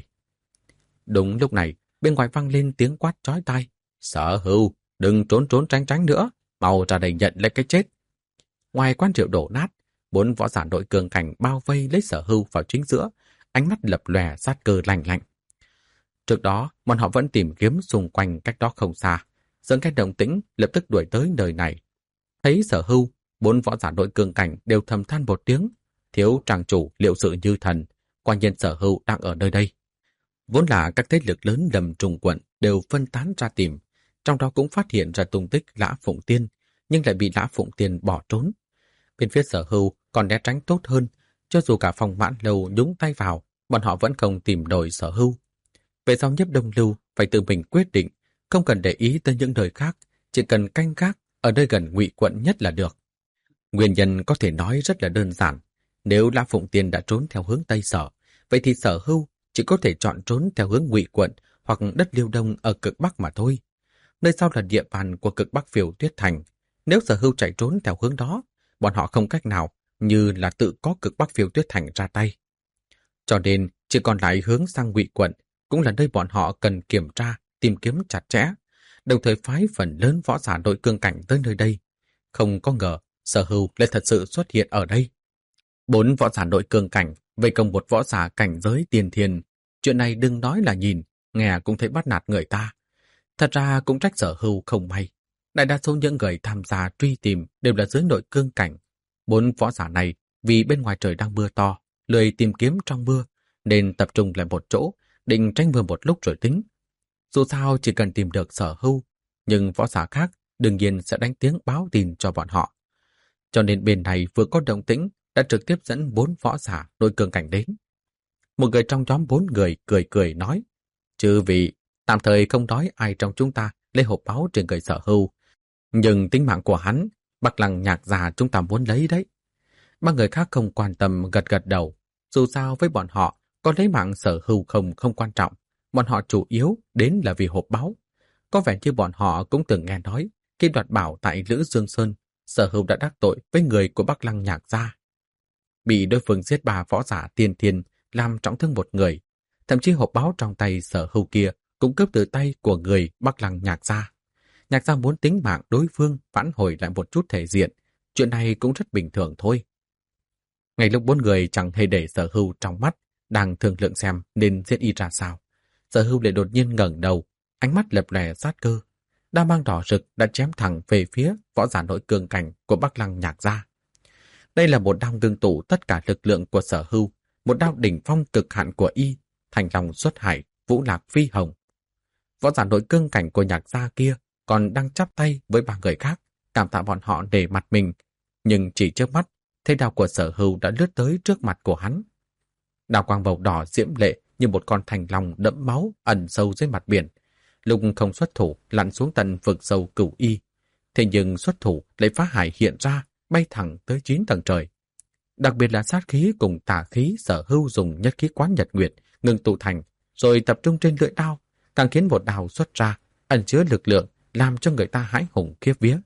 Đúng lúc này, bên ngoài vang lên tiếng quát chói tai. Sở Hưu, đừng trốn trốn tránh tránh nữa, mau ra đây nhận lấy cái chết. Ngoài quán rượu đổ nát, bốn võ giả đội cường cảnh bao vây lấy Sở Hưu vào chính giữa, ánh mắt lập lòe sát cơ lạnh lạnh. Trước đó, bọn họ vẫn tìm kiếm xung quanh cách đó không xa, dẫn cái động tĩnh lập tức đuổi tới nơi này. Thấy Sở Hưu, bốn võ giả đội cường cảnh đều thầm than một tiếng, thiếu tràng chủ liệu sự như thần, quả nhiên Sở Hưu đang ở nơi đây. Vốn là các thế lực lớn Lâm Trung quận đều phân tán ra tìm, trong đó cũng phát hiện ra tung tích Lã Phụng Tiên, nhưng lại bị Lã Phụng Tiên bỏ trốn. Bên phía Sở Hưu còn né tránh tốt hơn, cho dù cả Phong Mãn Lâu nhúng tay vào, bọn họ vẫn không tìm nổi Sở Hưu. Về sau Nhiếp Đông Lưu phải tự mình quyết định, không cần để ý tới những nơi khác, chỉ cần canh gác ở nơi gần Ngụy quận nhất là được. Nguyên nhân có thể nói rất là đơn giản, nếu Lã Phụng Tiên đã trốn theo hướng Tây Sở, vậy thì Sở Hưu chỉ có thể chọn trốn theo hướng Ngụy quận hoặc đất Liêu Đông ở cực Bắc mà thôi. Nơi sau là địa bàn của cực Bắc Phiêu Tuyết Thành, nếu Sở Hưu chạy trốn theo hướng đó, bọn họ không cách nào như là tự có cực Bắc Phiêu Tuyết Thành ra tay. Cho nên chỉ còn lại hướng sang Ngụy quận, cũng là nơi bọn họ cần kiểm tra, tìm kiếm chặt chẽ, đồng thời phái phần lớn võ giả đội cương cảnh tới nơi đây. Không có ngờ, Sở Hưu lại thật sự xuất hiện ở đây. Bốn võ giả đội cương cảnh vây công một võ giả cảnh giới tiền thiên, chuyện này đừng nói là nhìn, nghe cũng thấy bắt nạt người ta. Thật ra cũng trách Sở Hưu không may. Đại đa số những người tham gia truy tìm đều là dưới đội cương cảnh. Bốn võ giả này vì bên ngoài trời đang mưa to, lười tìm kiếm trong mưa, nên tập trung lại một chỗ, định tránh mưa một lúc rồi tính. Dù sao chỉ cần tìm được Sở Hưu, nhưng võ giả khác đương nhiên sẽ đánh tiếng báo tin cho bọn họ. Cho nên bên này vừa có động tĩnh đã trực tiếp dẫn bốn võ giả nội cường cảnh đến. Một người trong nhóm bốn người cười cười nói, chư vị, tạm thời không nói ai trong chúng ta lấy hộp báu trên người Sở Hưu, nhưng tính mạng của hắn, Bắc Lăng Nhạc già chúng ta muốn lấy đấy. Ba người khác không quan tâm gật gật đầu, dù sao với bọn họ có lấy mạng Sở Hưu không không quan trọng, bọn họ chủ yếu đến là vì hộp báu. Có vẻ như bọn họ cũng từng nghe nói, khi đoạt bảo tại Lữ Dương Sơn, Sở Hưu đã đắc tội với người của Bắc Lăng Nhạc gia. Bị đối phương giết ba võ giả tiên thiên, làm trọng thương một người, thậm chí hộp báu trong tay Sở Hưu kia cũng cướp từ tay của người Bắc Lăng Nhạc gia. Nhạc gia muốn tính mạng đối phương vãn hồi lại một chút thể diện, chuyện này cũng rất bình thường thôi. Ngay lúc bốn người chẳng hề để Sở Hưu trong mắt, đang thương lượng xem nên giết y ra sao, Sở Hưu lại đột nhiên ngẩng đầu, ánh mắt lập lòe sát cơ. Đao mang đỏ rực đã chém thẳng về phía võ giả nội cường cảnh của Bắc Lăng Nhạc gia. Đây là một đao ngưng tụ tất cả lực lượng của Sở Hưu, một đao đỉnh phong cực hạn của y, thành lòng xuất hải, vũ lạc phi hồng. Võ giả nội cương cảnh của Nhạc gia kia còn đang chắp tay với ba người khác, cảm tạ bọn họ để mặt mình, nhưng chỉ trước mắt, thấy đao của Sở Hưu đã lướt tới trước mặt của hắn. Đao quang màu đỏ diễm lệ như một con thành long đẫm máu ẩn sâu dưới mặt biển, lúc không xuất thủ lặn xuống tận vực sâu cửu y, thế nhưng xuất thủ lại phá hải hiện ra, bay thẳng tới chín tầng trời. Đặc biệt là sát khí cùng tà khí Sở Hưu dùng nhất khí quán nhật nguyệt ngừng tụ thành, rồi tập trung trên lưỡi đao, càng khiến một đao xuất ra ẩn chứa lực lượng làm cho người ta hãi hùng khiếp vía.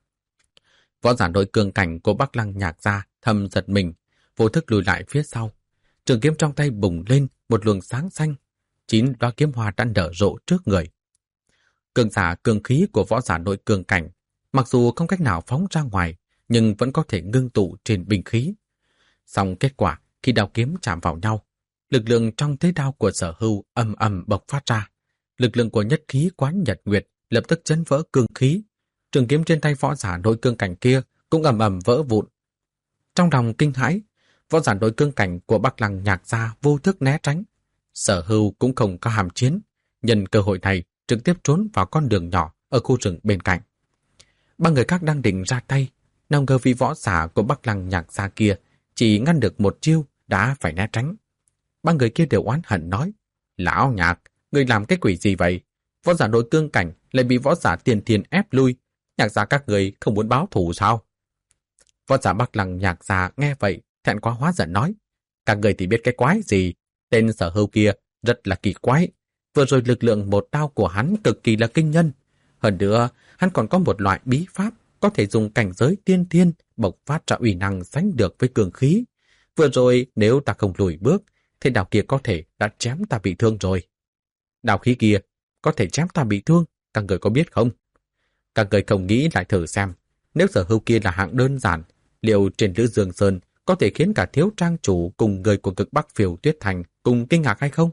Võ giả nội cường cảnh của Bắc Lăng Nhạc gia thầm giật mình, vô thức lùi lại phía sau. Trường kiếm trong tay bùng lên một luồng sáng xanh, chín đóa kiếm hoa đã nở rộ trước người. Cường giả cường khí của võ giả nội cường cảnh, mặc dù không cách nào phóng ra ngoài, nhưng vẫn có thể ngưng tụ trên binh khí. Song kết quả khi đao kiếm chạm vào nhau, lực lượng trong thế đao của Sở Hưu ầm ầm bộc phát ra. Lực lượng của nhất khí quán nhật nguyệt lập tức chấn vỡ cương khí. Trường kiếm trên tay võ giả nội cương cảnh kia cũng ầm ầm vỡ vụn. Trong lòng kinh hãi, võ giả nội cương cảnh của Bắc Lăng Nhạc gia vô thức né tránh. Sở Hưu cũng không có hàm chiến, nhân cơ hội này trực tiếp trốn vào con đường nhỏ ở khu rừng bên cạnh. Ba người khác đang định ra tay, nào ngờ vị võ giả của Bắc Lăng Nhạc gia kia chỉ ngăn được một chiêu đã phải né tránh. Ba người kia đều oán hận nói, lão Nhạc, ngươi làm cái quỷ gì vậy? Võ giả nội cương cảnh lại bị võ giả tiền thiên ép lui, Nhạc gia các người không muốn báo thù sao? Võ giả Bắc Lăng Nhạc gia nghe vậy thẹn quá hóa giận nói, các người thì biết cái quái gì? Tên Sở Hưu kia rất là kỳ quái. Vừa rồi lực lượng một đao của hắn cực kỳ là kinh nhân. Hơn nữa, hắn còn có một loại bí pháp có thể dùng cảnh giới tiên thiên bộc phát ra uy năng sánh được với cường khí. Vừa rồi nếu ta không lùi bước, thì đao kia có thể đã chém ta bị thương rồi. Đao khí kia có thể chém ta bị thương, các người có biết không? Các người không nghĩ lại thử xem, nếu Sở Hưu kia là hạng đơn giản, liệu trên Lữ Dương Sơn có thể khiến cả thiếu trang chủ cùng người của cực Bắc Phiêu Tuyết Thành cùng kinh ngạc hay không?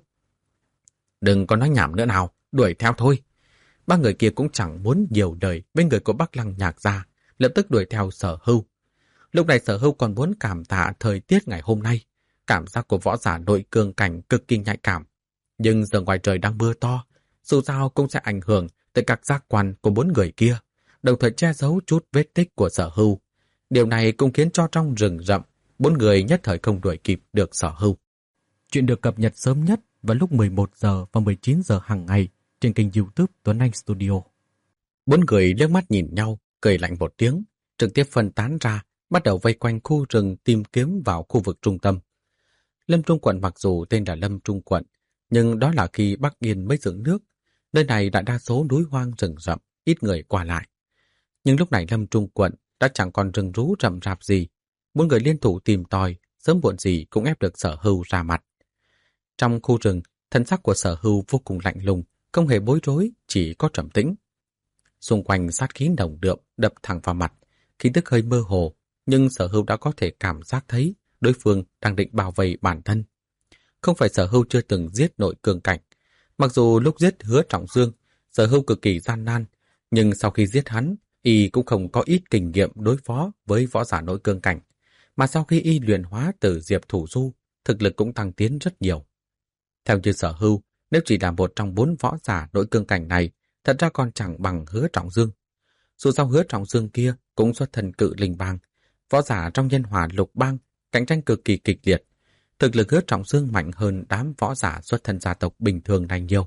Đừng có nói nhảm nữa nào, đuổi theo thôi. Ba người kia cũng chẳng muốn nhiều đời với người của Bắc Lăng Nhạc gia, lập tức đuổi theo Sở Hưu. Lúc này Sở Hưu còn muốn cảm tạ thời tiết ngày hôm nay. Cảm giác của võ giả nội cường cảnh cực kỳ nhạy cảm. Nhưng giờ ngoài trời đang mưa to, dù sao cũng sẽ ảnh hưởng tới các giác quan của bốn người kia, đồng thời che giấu chút vết tích của Sở Hưu. Điều này cũng khiến cho trong rừng rậm, bốn người nhất thời không đuổi kịp được Sở Hưu. Chuyện được cập nhật sớm nhất vào lúc mười một giờ và mười chín giờ hàng ngày trên kênh YouTube Tuấn Anh Studio. Bốn người liếc mắt nhìn nhau, cười lạnh một tiếng, trực tiếp phân tán ra, bắt đầu vây quanh khu rừng tìm kiếm vào khu vực trung tâm. Lâm Trung Quận mặc dù tên là Lâm Trung Quận, nhưng đó là khi Bắc Yên mới dựng nước. Nơi này đã đa số núi hoang rừng rậm, ít người qua lại. Nhưng lúc này Lâm Trung Quận đã chẳng còn rừng rú rậm rạp gì. Bốn người liên thủ tìm tòi, sớm muộn gì cũng ép được Sở Hưu ra mặt. Trong khu rừng, thân sắc của Sở Hưu vô cùng lạnh lùng, không hề bối rối, chỉ có trầm tĩnh. Xung quanh sát khí nồng đượm đập thẳng vào mặt, khí tức hơi mơ hồ, nhưng Sở Hưu đã có thể cảm giác thấy đối phương đang định bảo vệ bản thân. Không phải Sở Hưu chưa từng giết nội cường cảnh. Mặc dù lúc giết Hứa Trọng Dương, Sở Hưu cực kỳ gian nan, nhưng sau khi giết hắn, y cũng không có ít kinh nghiệm đối phó với võ giả nội cường cảnh. mà sau khi y luyện hóa từ Diệp Thủ Du, thực lực cũng tăng tiến rất nhiều. Theo như Sở Hưu, nếu chỉ là một trong bốn võ giả nội cương cảnh này, thật ra còn chẳng bằng Hứa Trọng Dương. Dù sao Hứa Trọng Dương kia cũng xuất thân Cự Linh Bang, võ giả trong Nhân Hỏa Lục Bang, cạnh tranh cực kỳ kịch liệt. Thực lực Hứa Trọng Dương mạnh hơn đám võ giả xuất thân gia tộc bình thường này nhiều.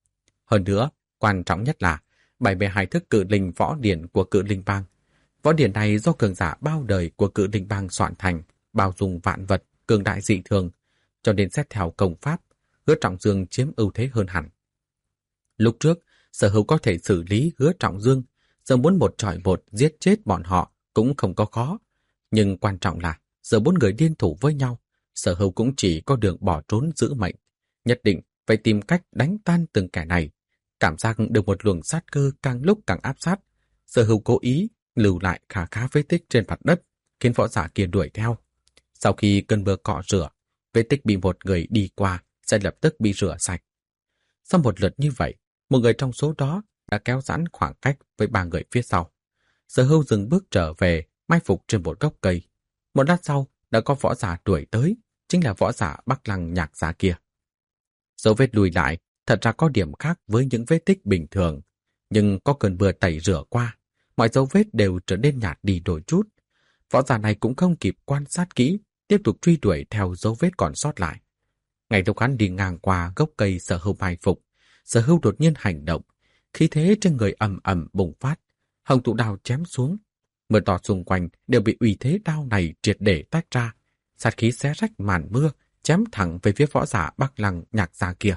Hơn nữa, quan trọng nhất là bảy mươi hai thức Cự Linh võ điển của Cự Linh Bang. Võ điển này do cường giả bao đời của Cự Linh Bang soạn thành, bao dung vạn vật, cường đại dị thường, cho nên xét theo công pháp, Hứa Trọng Dương chiếm ưu thế hơn hẳn. Lúc trước, Sở Hữu có thể xử lý Hứa Trọng Dương, giờ muốn một trọi một giết chết bọn họ cũng không có khó. Nhưng quan trọng là, giờ bốn người liên thủ với nhau, Sở Hữu cũng chỉ có đường bỏ trốn giữ mệnh. Nhất định phải tìm cách đánh tan từng kẻ này. Cảm giác được một luồng sát cơ càng lúc càng áp sát. Sở Hữu cố ý lưu lại khá khá vết tích trên mặt đất, khiến võ giả kia đuổi theo. Sau khi cơn mưa cọ rửa, vết tích bị một người đi qua sẽ lập tức bị rửa sạch. Sau một lượt như vậy, một người trong số đó đã kéo giãn khoảng cách với ba người phía sau. Sở Hưu dừng bước trở về, mai phục trên một gốc cây. Một lát sau, đã có võ giả đuổi tới, chính là võ giả Bắc Lăng Nhạc Gia kia. Dấu vết lùi lại, thật ra có điểm khác với những vết tích bình thường, nhưng có cơn mưa tẩy rửa qua, mọi dấu vết đều trở nên nhạt đi đôi chút. Võ giả này cũng không kịp quan sát kỹ, tiếp tục truy đuổi theo dấu vết còn sót lại. Ngay lúc hắn đi ngang qua gốc cây Sở Hưu mai phục, Sở Hưu đột nhiên hành động, khí thế trên người ầm ầm bùng phát, hồng tụ đao chém xuống. Mưa to xung quanh đều bị uy thế đao này triệt để tách ra, sát khí xé rách màn mưa, chém thẳng về phía võ giả Bắc Lăng Nhạc Gia kia.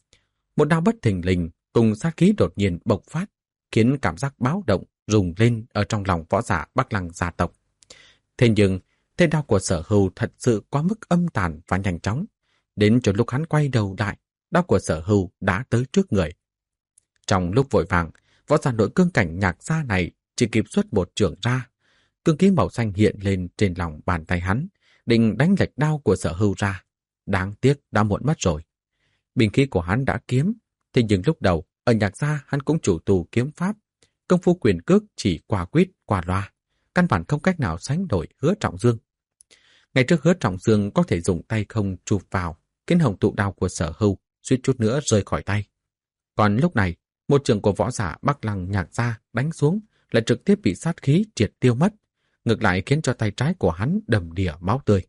Một đao bất thình lình cùng sát khí đột nhiên bộc phát, khiến cảm giác báo động rùng lên ở trong lòng võ giả Bắc Lăng gia tộc. Thế nhưng, thế đao của Sở Hưu thật sự quá mức âm tàn và nhanh chóng. Đến cho lúc hắn quay đầu lại, đao của Sở Hưu đã tới trước người. Trong lúc vội vàng, võ giả nội cương cảnh Nhạc Gia này chỉ kịp xuất một chưởng ra. Cương khí màu xanh hiện lên trên lòng bàn tay hắn, định đánh lệch đao của Sở Hưu ra. Đáng tiếc đã muộn mất rồi. Binh khí của hắn đã kiếm, thế nhưng lúc đầu ở Nhạc Gia hắn cũng chủ tu kiếm pháp, công phu quyền cước chỉ qua quýt qua loa, căn bản không cách nào sánh nổi Hứa Trọng Dương. Ngày trước Hứa Trọng Dương có thể dùng tay không chụp vào, khiến hồng tụ đao của Sở Hưu suýt chút nữa rơi khỏi tay. Còn lúc này, một trường của võ giả Bắc Lăng Nhạc Gia đánh xuống lại trực tiếp bị sát khí triệt tiêu mất, ngược lại khiến cho tay trái của hắn đầm đìa máu tươi.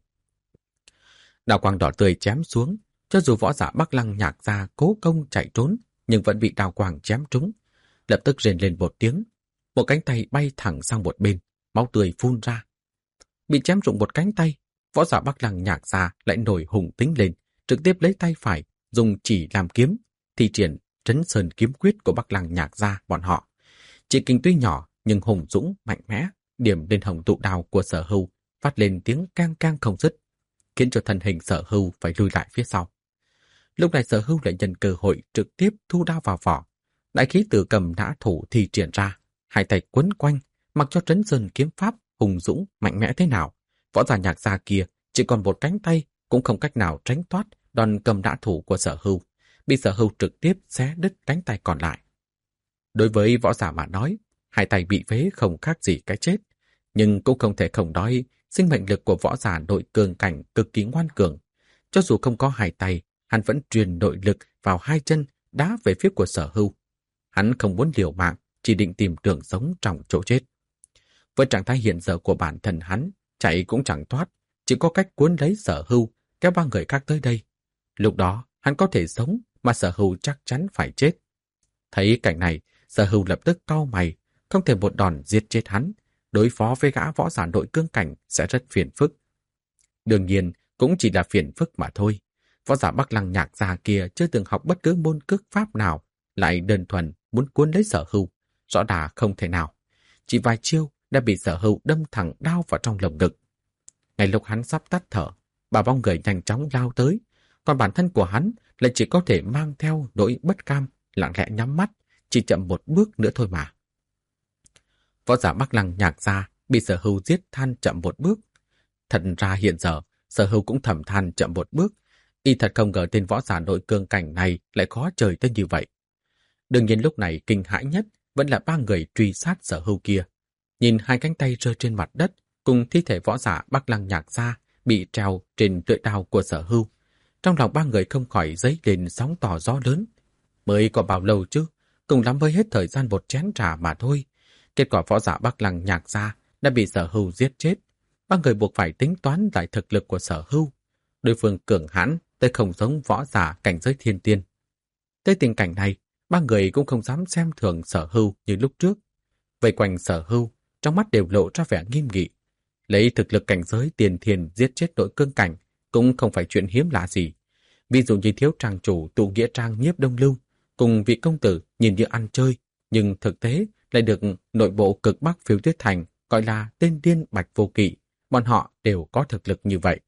Đao quang đỏ tươi chém xuống, cho dù võ giả Bắc Lăng Nhạc Gia cố công chạy trốn, nhưng vẫn bị đao quang chém trúng, lập tức rền lên một tiếng, một cánh tay bay thẳng sang một bên, máu tươi phun ra. Bị chém rụng một cánh tay, võ giả Bắc Lăng Nhạc Gia lại nổi hùng tính lên, trực tiếp lấy tay phải dùng chỉ làm kiếm, thi triển Trấn Sơn kiếm quyết của Bắc Lăng Nhạc Gia bọn họ. Chỉ kinh tuy nhỏ nhưng hùng dũng mạnh mẽ, điểm lên hồng tụ đao của Sở Hưu phát lên tiếng kang kang không dứt, khiến cho thân hình Sở Hưu phải lùi lại phía sau. Lúc này Sở Hưu lại nhân cơ hội trực tiếp thu đao vào vỏ, đại khí tử cầm nã thủ thi triển ra, hai tay quấn quanh, mặc cho Trấn Sơn kiếm pháp hùng dũng mạnh mẽ thế nào, võ giả Nhạc Gia kia chỉ còn một cánh tay cũng không cách nào tránh thoát đòn cầm nã thủ của Sở Hưu, bị Sở Hưu trực tiếp xé đứt cánh tay còn lại. Đối với võ giả mà nói, hai tay bị phế không khác gì cái chết, nhưng cũng không thể không nói sinh mệnh lực của võ giả nội cường cảnh cực kỳ ngoan cường. Cho dù không có hai tay, hắn vẫn truyền nội lực vào hai chân đá về phía của Sở Hưu. Hắn không muốn liều mạng, chỉ định tìm đường sống trong chỗ chết. Với trạng thái hiện giờ của bản thân hắn, chạy cũng chẳng thoát, chỉ có cách cuốn lấy Sở Hưu, kéo ba người khác tới đây. Lúc đó, hắn có thể sống, mà Sở Hưu chắc chắn phải chết. Thấy cảnh này, Sở Hưu lập tức cau mày, không thể một đòn giết chết hắn, đối phó với gã võ giả nội cương cảnh sẽ rất phiền phức. Đương nhiên, cũng chỉ là phiền phức mà thôi. Võ giả Bắc Lăng Nhạc Gia kia chưa từng học bất cứ môn cước pháp nào, lại đơn thuần muốn cuốn lấy Sở Hưu, rõ đà không thể nào. Chỉ vài chiêu đã bị Sở Hưu đâm thẳng đao vào trong lồng ngực. Ngay lúc hắn sắp tắt thở, bà bóng người nhanh chóng lao tới, còn bản thân của hắn lại chỉ có thể mang theo nỗi bất cam, lặng lẽ nhắm mắt, chỉ chậm một bước nữa thôi mà. Võ giả Bắc Lăng Nhạc Gia bị Sở Hưu giết than chậm một bước. Thật ra hiện giờ, Sở Hưu cũng thầm than chậm một bước, y thật không ngờ tên võ giả nội cương cảnh này lại khó trời tới như vậy. Đương nhiên lúc này kinh hãi nhất vẫn là ba người truy sát Sở Hưu kia. Nhìn hai cánh tay rơi trên mặt đất, cùng thi thể võ giả Bắc Lăng Nhạc Gia bị treo trên lưỡi đao của Sở Hưu. Trong lòng ba người không khỏi dấy lên sóng to gió lớn. Mới có bao lâu chứ, cùng lắm với hết thời gian một chén trà mà thôi. Kết quả võ giả Bắc Lăng Nhạc Gia đã bị Sở Hưu giết chết. Ba người buộc phải tính toán lại thực lực của Sở Hưu. Đối phương cường hãn tới không giống võ giả cảnh giới thiên tiên. Tới tình cảnh này, ba người cũng không dám xem thường Sở Hưu như lúc trước. Vây quanh Sở Hưu, trong mắt đều lộ ra vẻ nghiêm nghị. Lấy thực lực cảnh giới tiền thiền giết chết đội cương cảnh cũng không phải chuyện hiếm lạ gì. Ví dụ như thiếu trang chủ tụ nghĩa trang Nhiếp Đông Lưu cùng vị công tử nhìn như ăn chơi, nhưng thực tế lại được nội bộ cực Bắc Phiêu Tuyết Thành gọi là tên điên Bạch Vô Kỵ. Bọn họ đều có thực lực như vậy.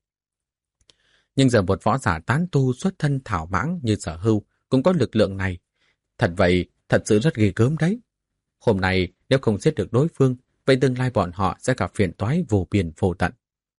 Nhưng giờ một võ giả tán tu xuất thân thảo mãng như Sở Hưu cũng có lực lượng này. Thật vậy, thật sự rất ghê gớm đấy. Hôm nay nếu không giết được đối phương, vậy tương lai bọn họ sẽ gặp phiền toái vô biên vô tận.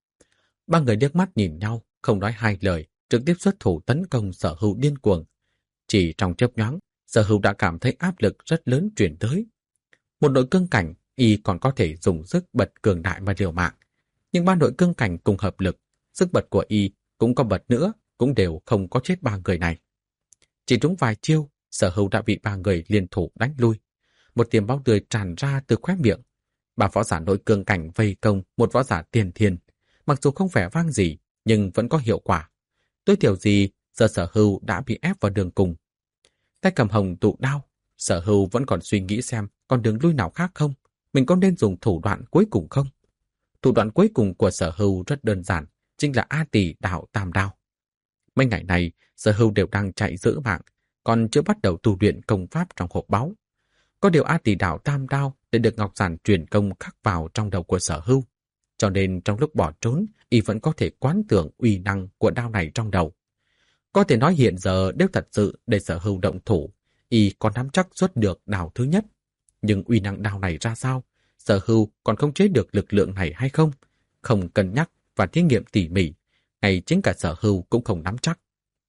Ba người liếc mắt nhìn nhau, không nói hai lời, trực tiếp xuất thủ tấn công Sở Hưu điên cuồng. Chỉ trong chớp nhoáng, Sở Hưu đã cảm thấy áp lực rất lớn truyền tới. Một đội cương cảnh, y còn có thể dùng sức bật cường đại mà liều mạng. Nhưng ba đội cương cảnh cùng hợp lực, sức bật của y cũng có bật nữa, cũng đều không có chết ba người này. Chỉ trúng vài chiêu, Sở Hưu đã bị ba người liên thủ đánh lui. Một tiềm máu tươi tràn ra từ khóe miệng. Ba võ giả nội cương cảnh vây công một võ giả tiền thiên. Mặc dù không vẻ vang gì, nhưng vẫn có hiệu quả. Tối thiểu gì, giờ Sở Hưu đã bị ép vào đường cùng. Tay cầm hồng tụ đao, Sở Hưu vẫn còn suy nghĩ xem còn đường lui nào khác không. Mình có nên dùng thủ đoạn cuối cùng không? Thủ đoạn cuối cùng của Sở Hưu rất đơn giản, chính là A Tỷ Đạo Tam Đao. Mấy ngày này, Sở Hưu đều đang chạy giữ mạng, còn chưa bắt đầu tu luyện công pháp trong hộp báu. Có điều A Tỷ Đạo Tam Đao để được Ngọc Giản truyền công khắc vào trong đầu của Sở Hưu, cho nên trong lúc bỏ trốn, y vẫn có thể quán tưởng uy năng của đao này trong đầu. Có thể nói hiện giờ nếu thật sự để Sở Hưu động thủ, y còn nắm chắc xuất được đao thứ nhất. Nhưng uy năng đao này ra sao? Sở Hưu còn không chế được lực lượng này hay không? Không cân nhắc và thí nghiệm tỉ mỉ, ngay chính cả Sở Hưu cũng không nắm chắc.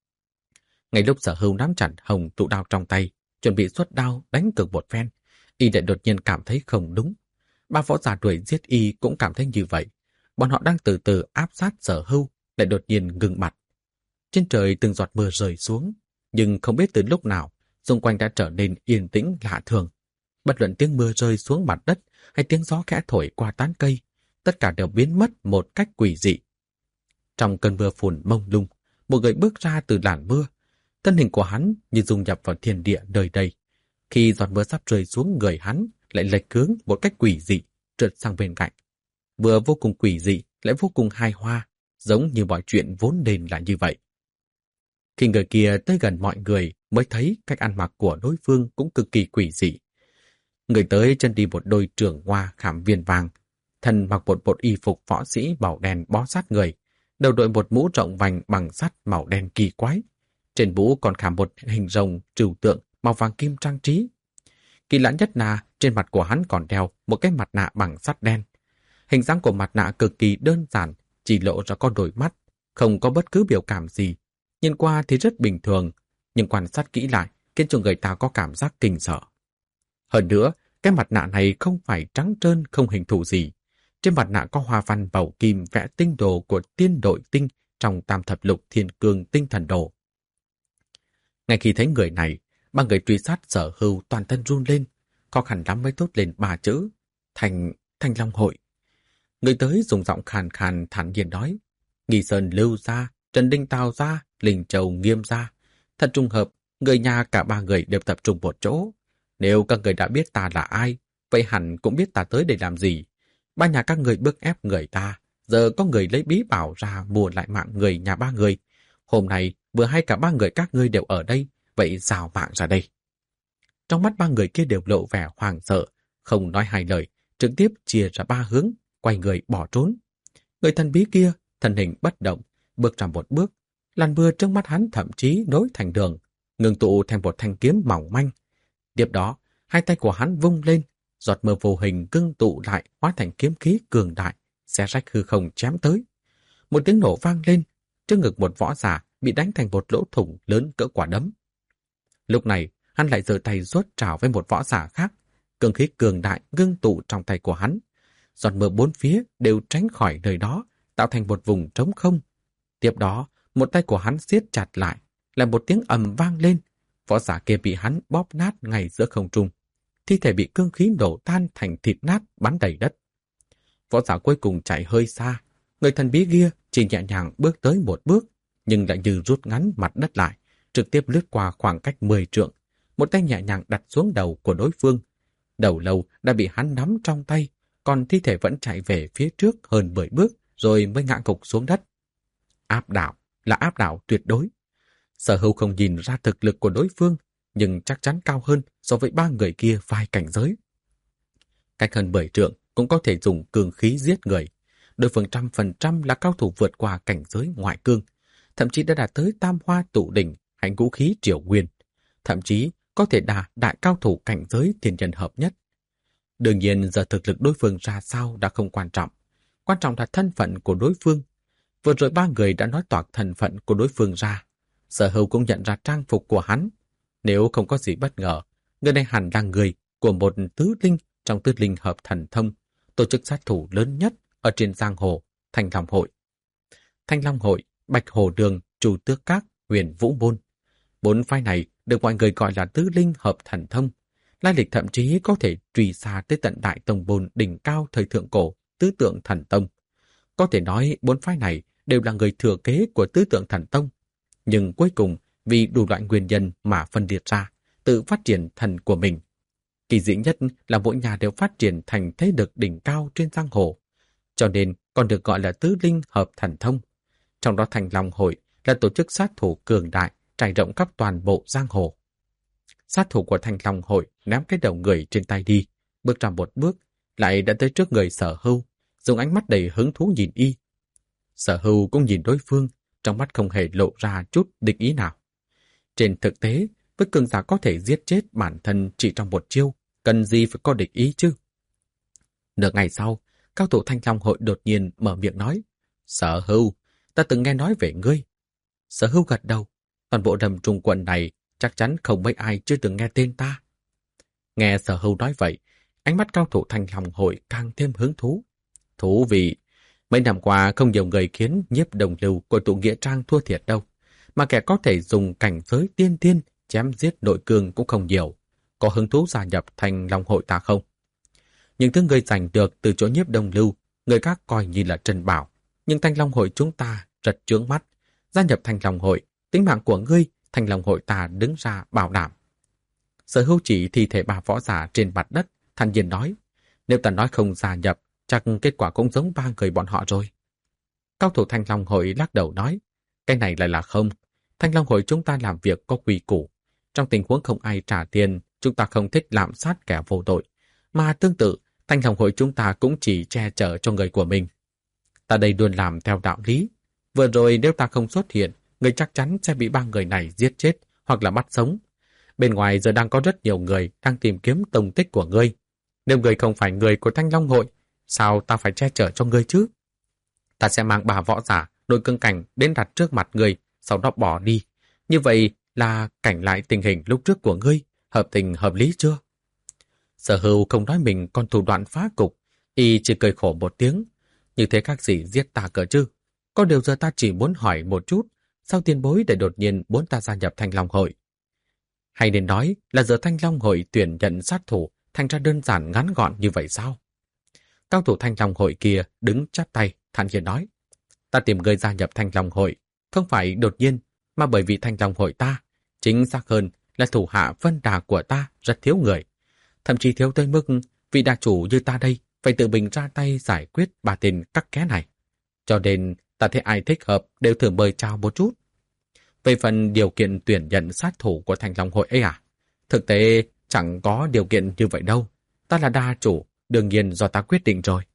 Ngay lúc Sở Hưu nắm chặt hồng tụ đao trong tay, chuẩn bị xuất đao đánh cược một phen, y lại đột nhiên cảm thấy không đúng. Ba võ giả đuổi giết y cũng cảm thấy như vậy. Bọn họ đang từ từ áp sát Sở Hưu, lại đột nhiên ngừng mặt. Trên trời từng giọt mưa rơi xuống, nhưng không biết từ lúc nào, xung quanh đã trở nên yên tĩnh lạ thường. Bất luận tiếng mưa rơi xuống mặt đất hay tiếng gió khẽ thổi qua tán cây, tất cả đều biến mất một cách quỷ dị. Trong cơn mưa phùn mông lung, một người bước ra từ làn mưa. Thân hình của hắn như dung nhập vào thiên địa nơi đây. Khi giọt mưa sắp rơi xuống người hắn, lại lệch hướng một cách quỷ dị, trượt sang bên cạnh. Vừa vô cùng quỷ dị, lại vô cùng hài hòa, giống như mọi chuyện vốn nên là như vậy. Khi người kia tới gần mọi người mới thấy cách ăn mặc của đối phương cũng cực kỳ quỷ dị. Người tới chân đi một đôi trường hoa khảm viền vàng, thân mặc một bộ y phục võ sĩ màu đen bó sát người, đầu đội một mũ rộng vành bằng sắt màu đen kỳ quái. Trên mũ còn khảm một hình rồng trừu tượng màu vàng kim trang trí. Kỳ lạ nhất là trên mặt của hắn còn đeo một cái mặt nạ bằng sắt đen. Hình dáng của mặt nạ cực kỳ đơn giản, chỉ lộ ra con đôi mắt, không có bất cứ biểu cảm gì. Nhìn qua thì rất bình thường, nhưng quan sát kỹ lại khiến cho người ta có cảm giác kinh sợ. Hơn nữa, cái mặt nạ này không phải trắng trơn không hình thù gì. Trên mặt nạ có hoa văn bầu kim vẽ tinh đồ của tiên đội tinh trong tam thập lục thiên cương tinh thần đồ. Ngay khi thấy người này, ba người truy sát Sở Hưu toàn thân run lên, khó khăn lắm mới thốt lên ba chữ: Thành, Thanh Long Hội. Người tới dùng giọng khàn khàn thản nhiên nói: Nghi Sơn Lưu gia, Trần Đinh Tào gia, Linh Châu Nghiêm gia. Thật trùng hợp, người nhà cả ba người đều tập trung một chỗ. Nếu các người đã biết ta là ai, vậy hẳn cũng biết ta tới để làm gì. Ba nhà các người bức ép người ta, giờ có người lấy bí bảo ra mua lại mạng người nhà ba người. Hôm nay vừa hay cả ba người các ngươi đều ở đây, vậy rào mạng ra đây. Trong mắt ba người kia đều lộ vẻ hoảng sợ, không nói hai lời, trực tiếp chia ra ba hướng, quay người bỏ trốn. Người thần bí kia, thân hình bất động, bước ra một bước, làn mưa trước mắt hắn thậm chí nối thành đường, ngừng tụ thành một thanh kiếm mỏng manh. Tiếp đó, hai tay của hắn vung lên, giọt mưa vô hình ngưng tụ lại hóa thành kiếm khí cường đại, xé rách hư không chém tới. Một tiếng nổ vang lên, trước ngực một võ giả bị đánh thành một lỗ thủng lớn cỡ quả đấm. Lúc này, hắn lại giơ tay giốt trảo với một võ giả khác, cường khí cường đại ngưng tụ trong tay của hắn. giọt mưa bốn phía đều tránh khỏi nơi đó, tạo thành một vùng trống không. Tiếp đó, một tay của hắn siết chặt lại, là một tiếng ầm vang lên. Võ giả kia bị hắn bóp nát ngay giữa không trung. Thi thể bị cương khí nổ tan thành thịt nát bắn đầy đất. Võ giả cuối cùng chạy hơi xa. Người thần bí kia chỉ nhẹ nhàng bước tới một bước, nhưng lại như rút ngắn mặt đất lại, trực tiếp lướt qua khoảng cách mười trượng. Một tay nhẹ nhàng đặt xuống đầu của đối phương. Đầu lâu đã bị hắn nắm trong tay, còn thi thể vẫn chạy về phía trước hơn mười bước rồi mới ngã gục xuống đất. Áp đảo là áp đảo tuyệt đối. Sở Hưu không nhìn ra thực lực của đối phương, nhưng chắc chắn cao hơn so với ba người kia vài cảnh giới. Cách hơn mười trượng cũng có thể dùng cương khí giết người. Đối phương trăm phần trăm là cao thủ vượt qua cảnh giới ngoại cương, thậm chí đã đạt tới tam hoa tụ đỉnh, hành vũ khí triều nguyên, thậm chí có thể đả đại cao thủ cảnh giới thiên nhân hợp nhất. Đương nhiên giờ thực lực đối phương ra sao đã không quan trọng, quan trọng là thân phận của đối phương. Vừa rồi ba người đã nói toạc thân phận của đối phương ra. Sở Hưu cũng nhận ra trang phục của hắn. Nếu không có gì bất ngờ, người này hẳn là người của một tứ linh trong tứ linh hợp thần thông, tổ chức sát thủ lớn nhất ở trên giang hồ, Thanh Long Hội. Thanh Long Hội, Bạch Hồ Đường, Chu Tước Các, Huyền Vũ Môn. Bốn phái này được mọi người gọi là tứ linh hợp thần thông. Lai lịch thậm chí có thể truy xa tới tận đại tông môn đỉnh cao thời thượng cổ, Tứ Tượng Thần Tông. Có thể nói bốn phái này đều là người thừa kế của Tứ Tượng Thần Tông, nhưng cuối cùng vì đủ loại nguyên nhân mà phân liệt ra, tự phát triển thần của mình. Kỳ dị nhất là mỗi nhà đều phát triển thành thế lực đỉnh cao trên giang hồ, cho nên còn được gọi là tứ linh hợp thần thông. Trong đó Thanh Long Hội là tổ chức sát thủ cường đại trải rộng khắp toàn bộ giang hồ. Sát thủ của Thanh Long Hội ném cái đầu người trên tay đi, bước ra một bước, lại đã tới trước người Sở Hưu, dùng ánh mắt đầy hứng thú nhìn y. Sở Hưu cũng nhìn đối phương, trong mắt không hề lộ ra chút địch ý nào. Trên thực tế, với cường giả có thể giết chết bản thân chỉ trong một chiêu, cần gì phải có địch ý chứ? Nửa ngày sau, cao thủ Thanh Long Hội đột nhiên mở miệng nói, Sở Hưu, ta từng nghe nói về ngươi. Sở Hưu gật đầu, toàn bộ đầm trung quận này chắc chắn không mấy ai chưa từng nghe tên ta. Nghe Sở Hưu nói vậy, ánh mắt cao thủ Thanh Long Hội càng thêm hứng thú. Thú vị, mấy năm qua không nhiều người khiến Nhiếp Đồng Lưu của tụ Nghĩa Trang thua thiệt đâu, mà kẻ có thể dùng cảnh giới tiên tiên chém giết nội cương cũng không nhiều. Có hứng thú gia nhập Thanh Long Hội ta không? Những thứ ngươi giành được từ chỗ Nhiếp Đồng Lưu, người khác coi như là trân bảo, nhưng Thanh Long Hội chúng ta rất chướng mắt. Gia nhập Thanh Long Hội, tính mạng của ngươi, Thanh Long Hội ta đứng ra bảo đảm. Sở Hưu chỉ thi thể ba võ giả trên mặt đất, thản nhiên nói, nếu ta nói không gia nhập, chắc kết quả cũng giống ba người bọn họ rồi. Cao thủ Thanh Long Hội lắc đầu nói, cái này lại là không. Thanh Long Hội chúng ta làm việc có quy củ. Trong tình huống không ai trả tiền, chúng ta không thích lạm sát kẻ vô tội. Mà tương tự, Thanh Long Hội chúng ta cũng chỉ che chở cho người của mình. Ta đây luôn làm theo đạo lý. Vừa rồi nếu ta không xuất hiện, người chắc chắn sẽ bị ba người này giết chết hoặc là bắt sống. Bên ngoài giờ đang có rất nhiều người đang tìm kiếm tung tích của ngươi. Nếu người không phải người của Thanh Long Hội, sao ta phải che chở cho ngươi chứ? Ta sẽ mang bà võ giả, đội cương cảnh đến đặt trước mặt ngươi, sau đó bỏ đi. Như vậy là cảnh lại tình hình lúc trước của ngươi, hợp tình hợp lý chưa? Sở Hưu không nói mình còn thủ đoạn phá cục, y chỉ cười khổ một tiếng. Như thế các gì giết ta cỡ chứ? Có điều giờ ta chỉ muốn hỏi một chút, sao tiền bối để đột nhiên muốn ta gia nhập Thanh Long Hội? Hay nên nói là giờ Thanh Long Hội tuyển nhận sát thủ thành ra đơn giản ngắn gọn như vậy sao? Cao thủ Thanh Long Hội kia đứng chắp tay, thản nhiên nói, ta tìm người gia nhập Thanh Long Hội, không phải đột nhiên, mà bởi vì Thanh Long Hội ta, chính xác hơn là thủ hạ Vân Đà của ta rất thiếu người. Thậm chí thiếu tới mức vị đà chủ như ta đây phải tự mình ra tay giải quyết ba tên các ké này. Cho nên ta thấy ai thích hợp đều thử mời chào một chút. Về phần điều kiện tuyển nhận sát thủ của Thanh Long Hội ấy à? Thực tế chẳng có điều kiện như vậy đâu. Ta là đà chủ, đương nhiên do ta quyết định rồi.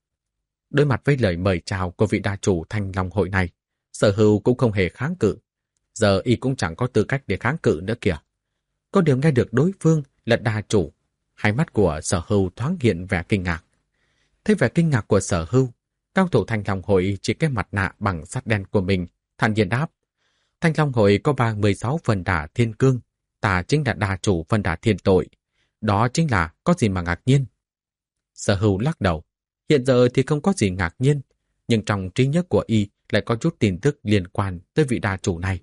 Đối mặt với lời mời chào của vị đà chủ Thanh Long Hội này, Sở Hưu cũng không hề kháng cự. Giờ y cũng chẳng có tư cách để kháng cự nữa kìa. Có điều nghe được đối phương là đà chủ, hai mắt của Sở Hưu thoáng hiện vẻ kinh ngạc. Thấy vẻ kinh ngạc của Sở Hưu, cao thủ Thanh Long Hội chỉ cái mặt nạ bằng sắt đen của mình, thản nhiên đáp. Thanh Long Hội có ba mươi sáu phần đà thiên cương, ta chính là đà chủ phần đà thiên tội. Đó chính là có gì mà ngạc nhiên. Sở Hưu lắc đầu. Hiện giờ thì không có gì ngạc nhiên, nhưng trong trí nhớ của y lại có chút tin tức liên quan tới vị đà chủ này.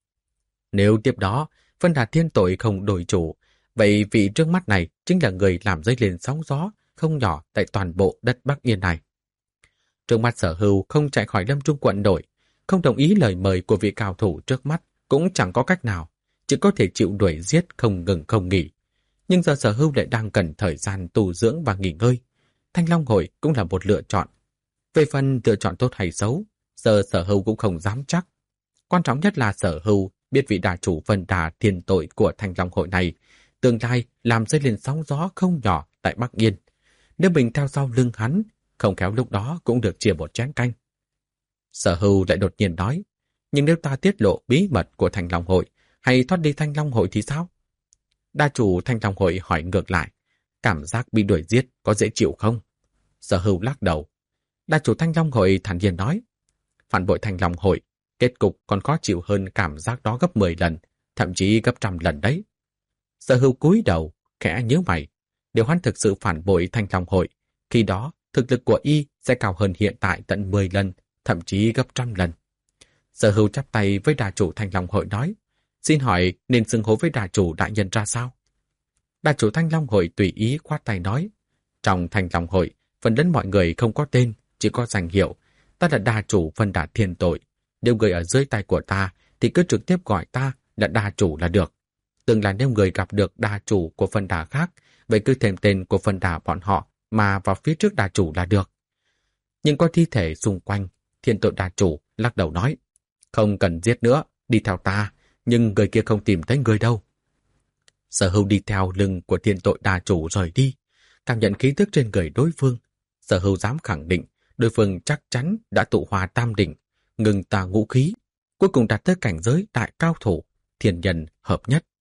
Nếu tiếp đó, Vân Đà Thiên Tội không đổi chủ, vậy vị trước mắt này chính là người làm dấy lên sóng gió không nhỏ tại toàn bộ đất Bắc Yên này. Trước mắt Sở Hưu không chạy khỏi Lâm Trung quận đội, không đồng ý lời mời của vị cao thủ trước mắt cũng chẳng có cách nào, chỉ có thể chịu đuổi giết không ngừng không nghỉ. Nhưng giờ Sở Hưu lại đang cần thời gian tu dưỡng và nghỉ ngơi. Thanh Long Hội cũng là một lựa chọn. Về phần lựa chọn tốt hay xấu, giờ Sở Hưu cũng không dám chắc. Quan trọng nhất là Sở Hưu biết vị đà chủ Vân Đà Thiên Tội của Thanh Long Hội này tương lai làm dấy lên sóng gió không nhỏ tại Bắc Yên. Nếu mình theo sau lưng hắn, không khéo lúc đó cũng được chia một chén canh. Sở Hưu lại đột nhiên nói, nhưng nếu ta tiết lộ bí mật của Thanh Long Hội hay thoát đi Thanh Long Hội thì sao? Đa chủ Thanh Long Hội hỏi ngược lại, cảm giác bị đuổi giết có dễ chịu không? Sở Hưu lắc đầu. Đa chủ Thanh Long Hội thản nhiên nói, phản bội Thanh Long Hội, kết cục còn khó chịu hơn cảm giác đó gấp mười lần, thậm chí gấp trăm lần đấy. Sở Hưu cúi đầu, khẽ nhíu mày. Nếu hắn thực sự phản bội Thanh Long Hội, khi đó thực lực của y sẽ cao hơn hiện tại tận mười lần, thậm chí gấp trăm lần. Sở Hưu chắp tay với đà chủ Thanh Long Hội nói, xin hỏi nên xưng hô với đà chủ đại nhân ra sao? Đà chủ Thanh Long Hội tùy ý khoát tay nói, trong Thanh Long Hội, phần lớn mọi người không có tên, chỉ có danh hiệu. Ta là đà chủ Vân Đà Thiên Tội. Nếu người ở dưới tay của ta thì cứ trực tiếp gọi ta là đà chủ là được. Tương lai nếu người gặp được đà chủ của Vân Đà khác, vậy cứ thêm tên của Vân Đà bọn họ mà vào phía trước đà chủ là được. Nhưng có thi thể xung quanh, Thiên Tội đà chủ lắc đầu nói, không cần giết nữa, đi theo ta, nhưng người kia không tìm thấy người đâu. Sở Hưu đi theo lưng của Thiên Tội đà chủ rời đi, cảm nhận khí tức trên người đối phương. Sở Hưu dám khẳng định đối phương chắc chắn đã tụ hòa tam đỉnh, ngừng tà ngũ khí, cuối cùng đạt tới cảnh giới đại cao thủ, thiên nhân hợp nhất.